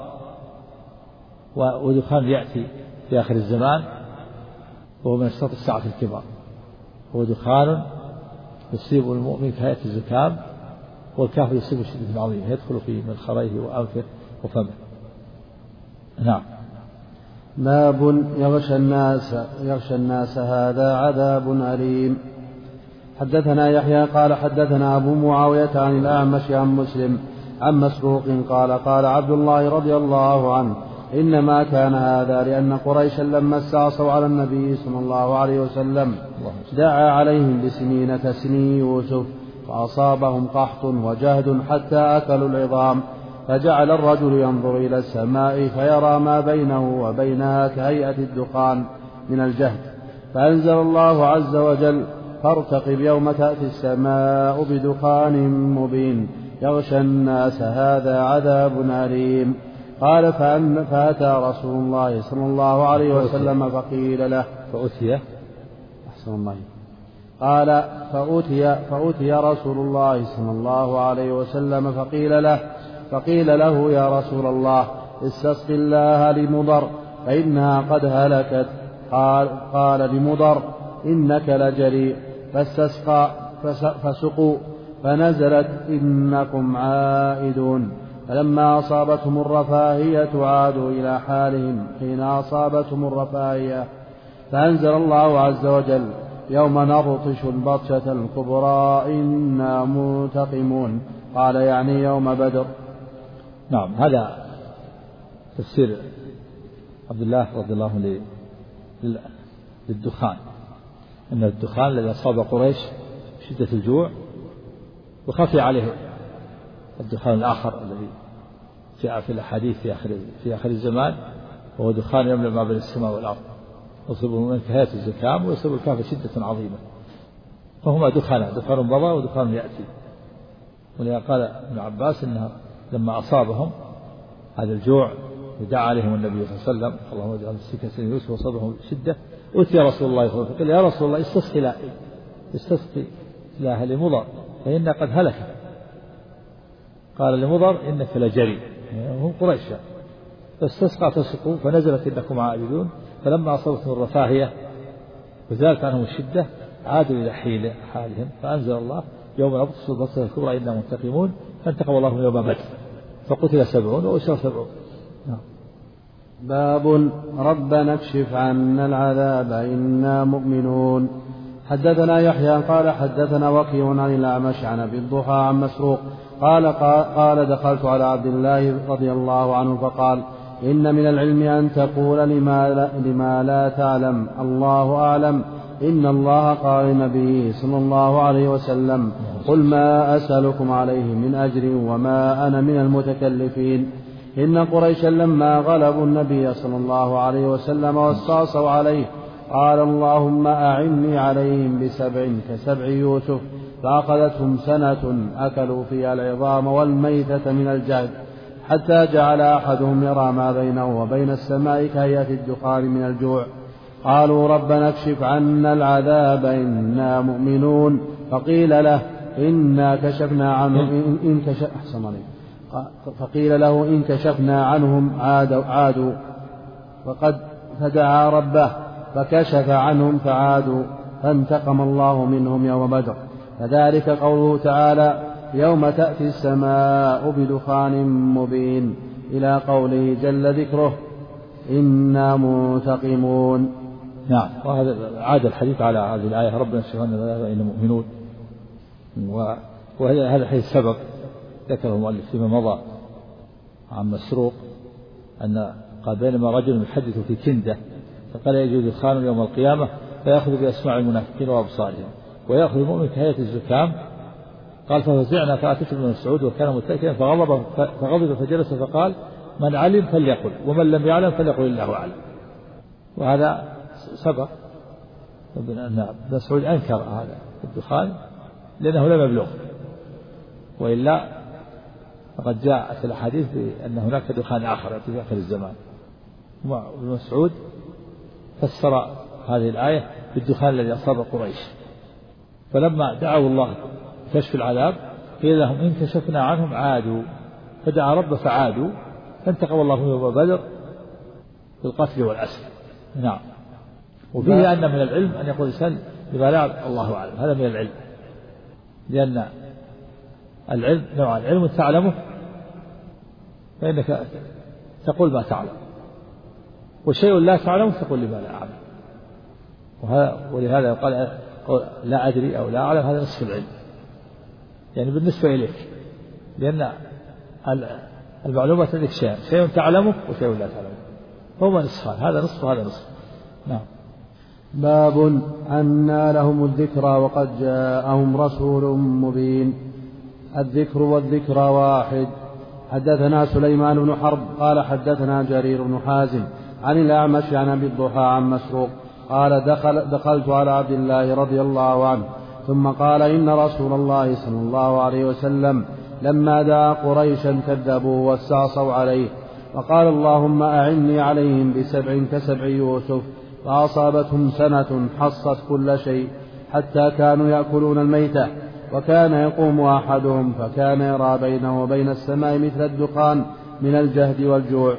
ودخان يأتي في آخر الزمان وهو من أشراط الساعة الكبار. هو دخان يصيب المؤمن كهيئة الزكام، والكافر يصيب شدة عظيم يدخل في منخريه وأنفه وفمه. نعم. باب يغشى الناس هذا عذاب أليم. حدثنا يحيى قال حدثنا أبو معاوية عن الأعمش عن مسلم عن مسروق قال قال عبد الله رضي الله عنه إنما كان هذا لأن قريشا لما استعصوا على النبي صلى الله عليه وسلم دعا عليهم بسنين كسني يوسف فأصابهم قحط وجهد حتى أكلوا العظام، فجعل الرجل ينظر إلى السماء فيرى ما بينه وبينها كهيئة الدخان من الجهد، فأنزل الله عز وجل فارتقب يوم تأتي السماء بدخان مبين يغشى الناس هذا عذاب أليم. قال فأتى رسول الله صلى الله عليه وسلم فقيل له أحسن الله قال فأتي رسول الله صلى الله عليه وسلم فقيل له يا رسول الله استسق الله لمضر فإنها قد هلكت. قال لمضر إنك لجريء، فاستسقى فسقوا فنزلت إنكم عائدون. فلما أصابتهم الرفاهية عادوا إلى حالهم حين أصابتهم الرفاهية، فأنزل الله عز وجل يوم نبطش البطشة الكبرى إنا منتقمون. قال يعني يوم بدر. نعم. هذا تفسير عبد الله رضي الله عنه للدخان، أن الدخان الذي أصاب قريش شدة الجوع وخفي عليه الدخان الآخر الذي جاء في الأحاديث في آخر الزمان، وهو دخان يملأ ما بين السماء والأرض يصيب من كهيئة الزكام ويصيب الكافر شدة عظيمة. فهما دخان مضى ودخان يأتي. ولذا قال ابن عباس إنه لما أصابهم هذا الجوع ودعا عليهم النبي صلى الله عليه وسلم اللهم اجعل سكة يوسف وصبرهم شدة. أتي رسول الله صلى الله عليه وسلم قال يا رسول الله استسقي لها لمضر فإن قد هلك. قال لمضر إنك لجري، هم قريش، فاستسقى فسقوا فنزلت إنكم عائدون. فلما أصابتهم الرفاهية وزالت عنهم الشدة عادوا إلى حالهم فأنزل الله يوم نبطش البطشة الكبرى إنا منتقمون فانتقم الله من يوم بدر فقتل 70 وأسر 70. باب ربنا اكشف عنا العذاب إنا مؤمنون. حدثنا يحيى قال حدثنا وكيع عن الأعمش عن أبي الضحى عن مسروق قال دخلت على عبد الله رضي الله عنه فقال إن من العلم أن تقول لما لا تعلم الله أعلم. إن الله قال لنبيه صلى الله عليه وسلم قل ما أسألكم عليه من أجر وما أنا من المتكلفين. إن قريشا لما غلبوا النبي صلى الله عليه وسلم واستعصوا عليه قال اللهم أعني عليهم ب7 كسبع يوسف فأخذتهم سنة أكلوا فيها العظام والميتة من الجهد حتى جعل أحدهم يرى ما بينه وبين السماء كهيئة الدخان من الجوع. قالوا ربنا اكشف عنا العذاب إنا مؤمنون. فقيل له إن كشفنا عنهم عادوا فقد فدعا ربه فكشف عنهم فعادوا فانتقم الله منهم يوم بدر. فذلك قوله تعالى يوم تأتي السماء بدخان مبين إلى قوله جل ذكره إنا منتقمون. نعم. وهذا عاد الحديث على هذه الآية ربنا اكشف عنا العذاب إنا مؤمنون. وهذا الحديث سبق ذكره المؤلف فيما مضى عن مسروق أن قال بينما رجل يحدث في كندة فقال يجوز دخان يوم القيامة فيأخذ بأسماع المنافقين وأبصارهم ويأخذ المؤمن كهيئة الزكام. قال ففزعنا فأتيت بن مسعود وكان متكئا فغضب فجلس فقال من علم فليقل ومن لم يعلم فليقل الله أعلم. وهذا سبق أن ابن مسعود أنكر هذا الدخان لأنه لم يبلغ، وإلا فقد جاءت الأحاديث بأن هناك دخان آخر في آخر الزمان. ابن مسعود فسر هذه الآية بالدخان الذي أصاب قريش. فلما دعوا الله كشف العذاب قيل لهم إن كشفنا عنهم عادوا فدعا رب فعادوا فانتقم الله منهم يوم بدر بالقتل والأسر. نعم. وفيه أن من العلم أن يقول الإنسان لما لا الله أعلم، هذا من العلم، لأن العلم نوعان: علم تعلمه فإنك تقول ما تعلم، وشيء لا تعلمه تقول لما لا أعلم. ولهذا يقال لا أدري أو لا أعلم، هذا نصف العلم يعني بالنسبة إليك، لأن المعلومات عندك شيء تعلمه وشيء لا تعلمه، هما نصفان، هذا نصف وهذا نصف. نعم. باب أنى لهم الذكرى وقد جاءهم رسول مبين. الذكر والذكرى واحد. حدثنا سليمان بن حرب قال حدثنا جرير بن حازم عن الأعمش عن أبي الضحى عن مسروق قال دخلت على عبد الله رضي الله عنه ثم قال إن رسول الله صلى الله عليه وسلم لما دعا قريشا كذبوه واستعصوا عليه وقال اللهم أعني عليهم ب7 كسبع يوسف فأصابتهم سنة حصت كل شيء حتى كانوا يأكلون الميتة وكان يقوم أحدهم فكان يرى بينه وبين السماء مثل الدخان من الجهد والجوع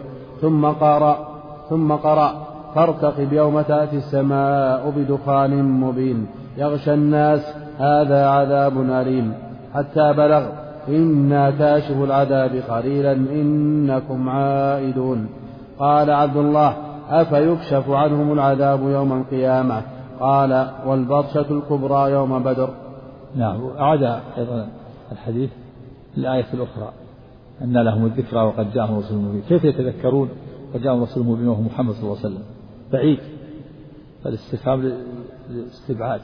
ثم قرأ فارتقب يوم تأتي السماء بدخان مبين يغشى الناس هذا عذاب أليم حتى بلغ إنا كاشف العذاب قليلا إنكم عائدون. قال عبد الله أفيكشف عنهم العذاب يوم القيامة؟ قال والبطشة الكبرى يوم بدر. نعم. أعاد أيضا الحديث الآية الأخرى أن لهم الذكرى وقد جاءهم رسول مبين. كيف يتذكرون وقد جاءهم رسول مبين وهو محمد صلى الله عليه وسلم؟ بعيد، فالاستفهام للاستبعاد.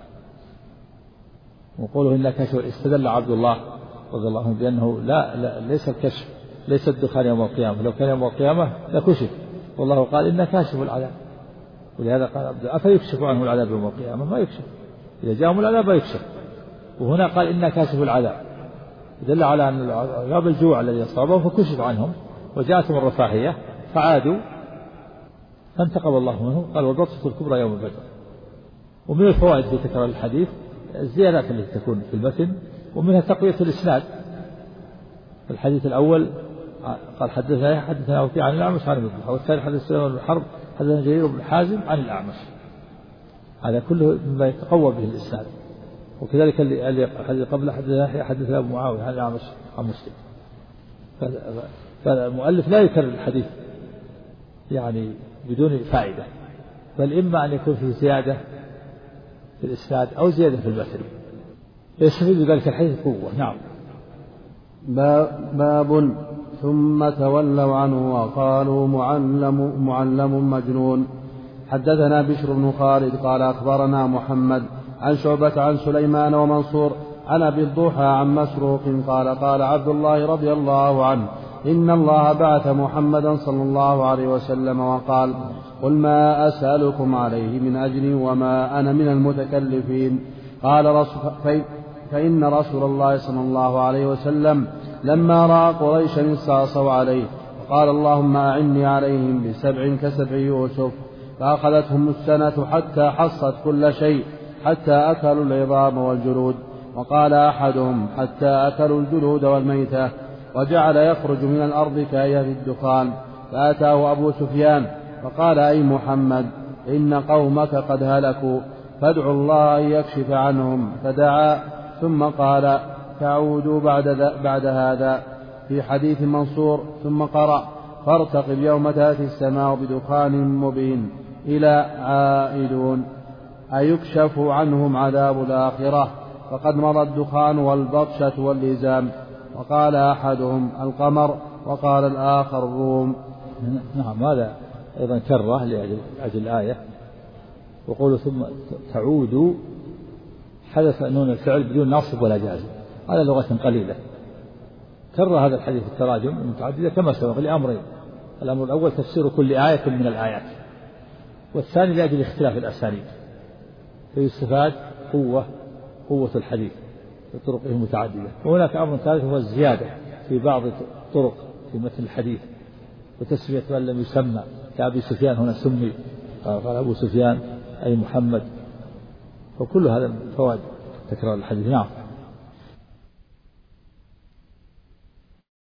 وقوله إلا كشف استدل عبد الله رضي الله عنه بأنه لا ليس الكشف ليس الدخان يوم القيامة، لو كان يوم القيامة لكشف، والله قال إن كاشف العذاب. ولهذا قال عبد الله أفيكشف عنه العذاب يوم القيامة؟ ما يكشف، إذا جاءهم العذاب يكشف. وهنا قال إن كاشف العذاب، دل على أن العذاب الجوع الذي أصابهم فكشف عنهم وجاءتهم الرفاهية فعادوا فانتقم الله منهم. قال والبطشة الكبرى يوم بدر. ومن الفوائد في تكرار الحديث الزيادات التي تكون في المتن، ومنها تقوية الإسناد. في الحديث الأول قال حدثنا وكيع عن الأعمش عن ابن الضحى، والثاني حدث سليمان بن حرب حدثنا جرير بن حازم عن الأعمش. هذا كله مما يتقوى به الإسناد. وكذلك الذي قبل حدثنا أبو معاوية عن الأعمش عن مسلم. فالمؤلف لا يكرر الحديث يعني بدون فائدة، بل إما أن يكون فيه زيادة في الإسناد أو زيادة في المتن يستفيد بذلك الحديث قوة. نعم. باب ثم تولوا عنه وقالوا معلم مجنون. حدثنا بشر بن خالد قال أخبرنا محمد عن شعبة عن سليمان ومنصور عن أبي الضحى عن مسروق قال قال عبد الله رضي الله عنه إن الله بعث محمدا صلى الله عليه وسلم وقال قل ما أسألكم عليه من أجر وما أنا من المتكلفين. قال فإن رسول الله صلى الله عليه وسلم لما رأى قريشا استعصوا عليه وقال اللهم أعني عليهم ب7 كسبع يوسف، فأخذتهم السنة حتى حصت كل شيء حتى أكلوا العظام والجلود. وقال أحدهم حتى أكلوا الجلود والميتة، وجعل يخرج من الأرض كأية الدخان. فأتاه أبو سفيان فقال أي محمد إن قومك قد هلكوا فادعوا الله أن يكشف عنهم. فدعا ثم قال تعودوا بعد هذا في حديث منصور ثم قرأ فارتقب يوم تأتي السماء بدخان مبين إلى عائدون أيكشف عنهم عذاب الآخرة فقد مضى الدخان والبطشة واللزام. وقال أحدهم القمر وقال الآخر الروم. نعم. هذا أيضا كره لأجل الآية. وقولوا ثم تعودوا حدث نون الفعل بدون ناصب ولا جازم، هذا لغة قليلة. كره هذا الحديث التراجم المتعددة كما سبق لأمرين: الأمر الأول تفسير كل آية من الآيات، والثاني لأجل اختلاف الأسانيد فيستفاد قوة الحديث بطرقه المتعددة. وهناك أمر ثالث هو الزيادة في بعض الطرق في مثل الحديث وتسمية من لم يسمى كأبي سفيان هنا سمي قال أبو سفيان أي محمد. وكل هذا فوائد تكرار الحديث. نعم.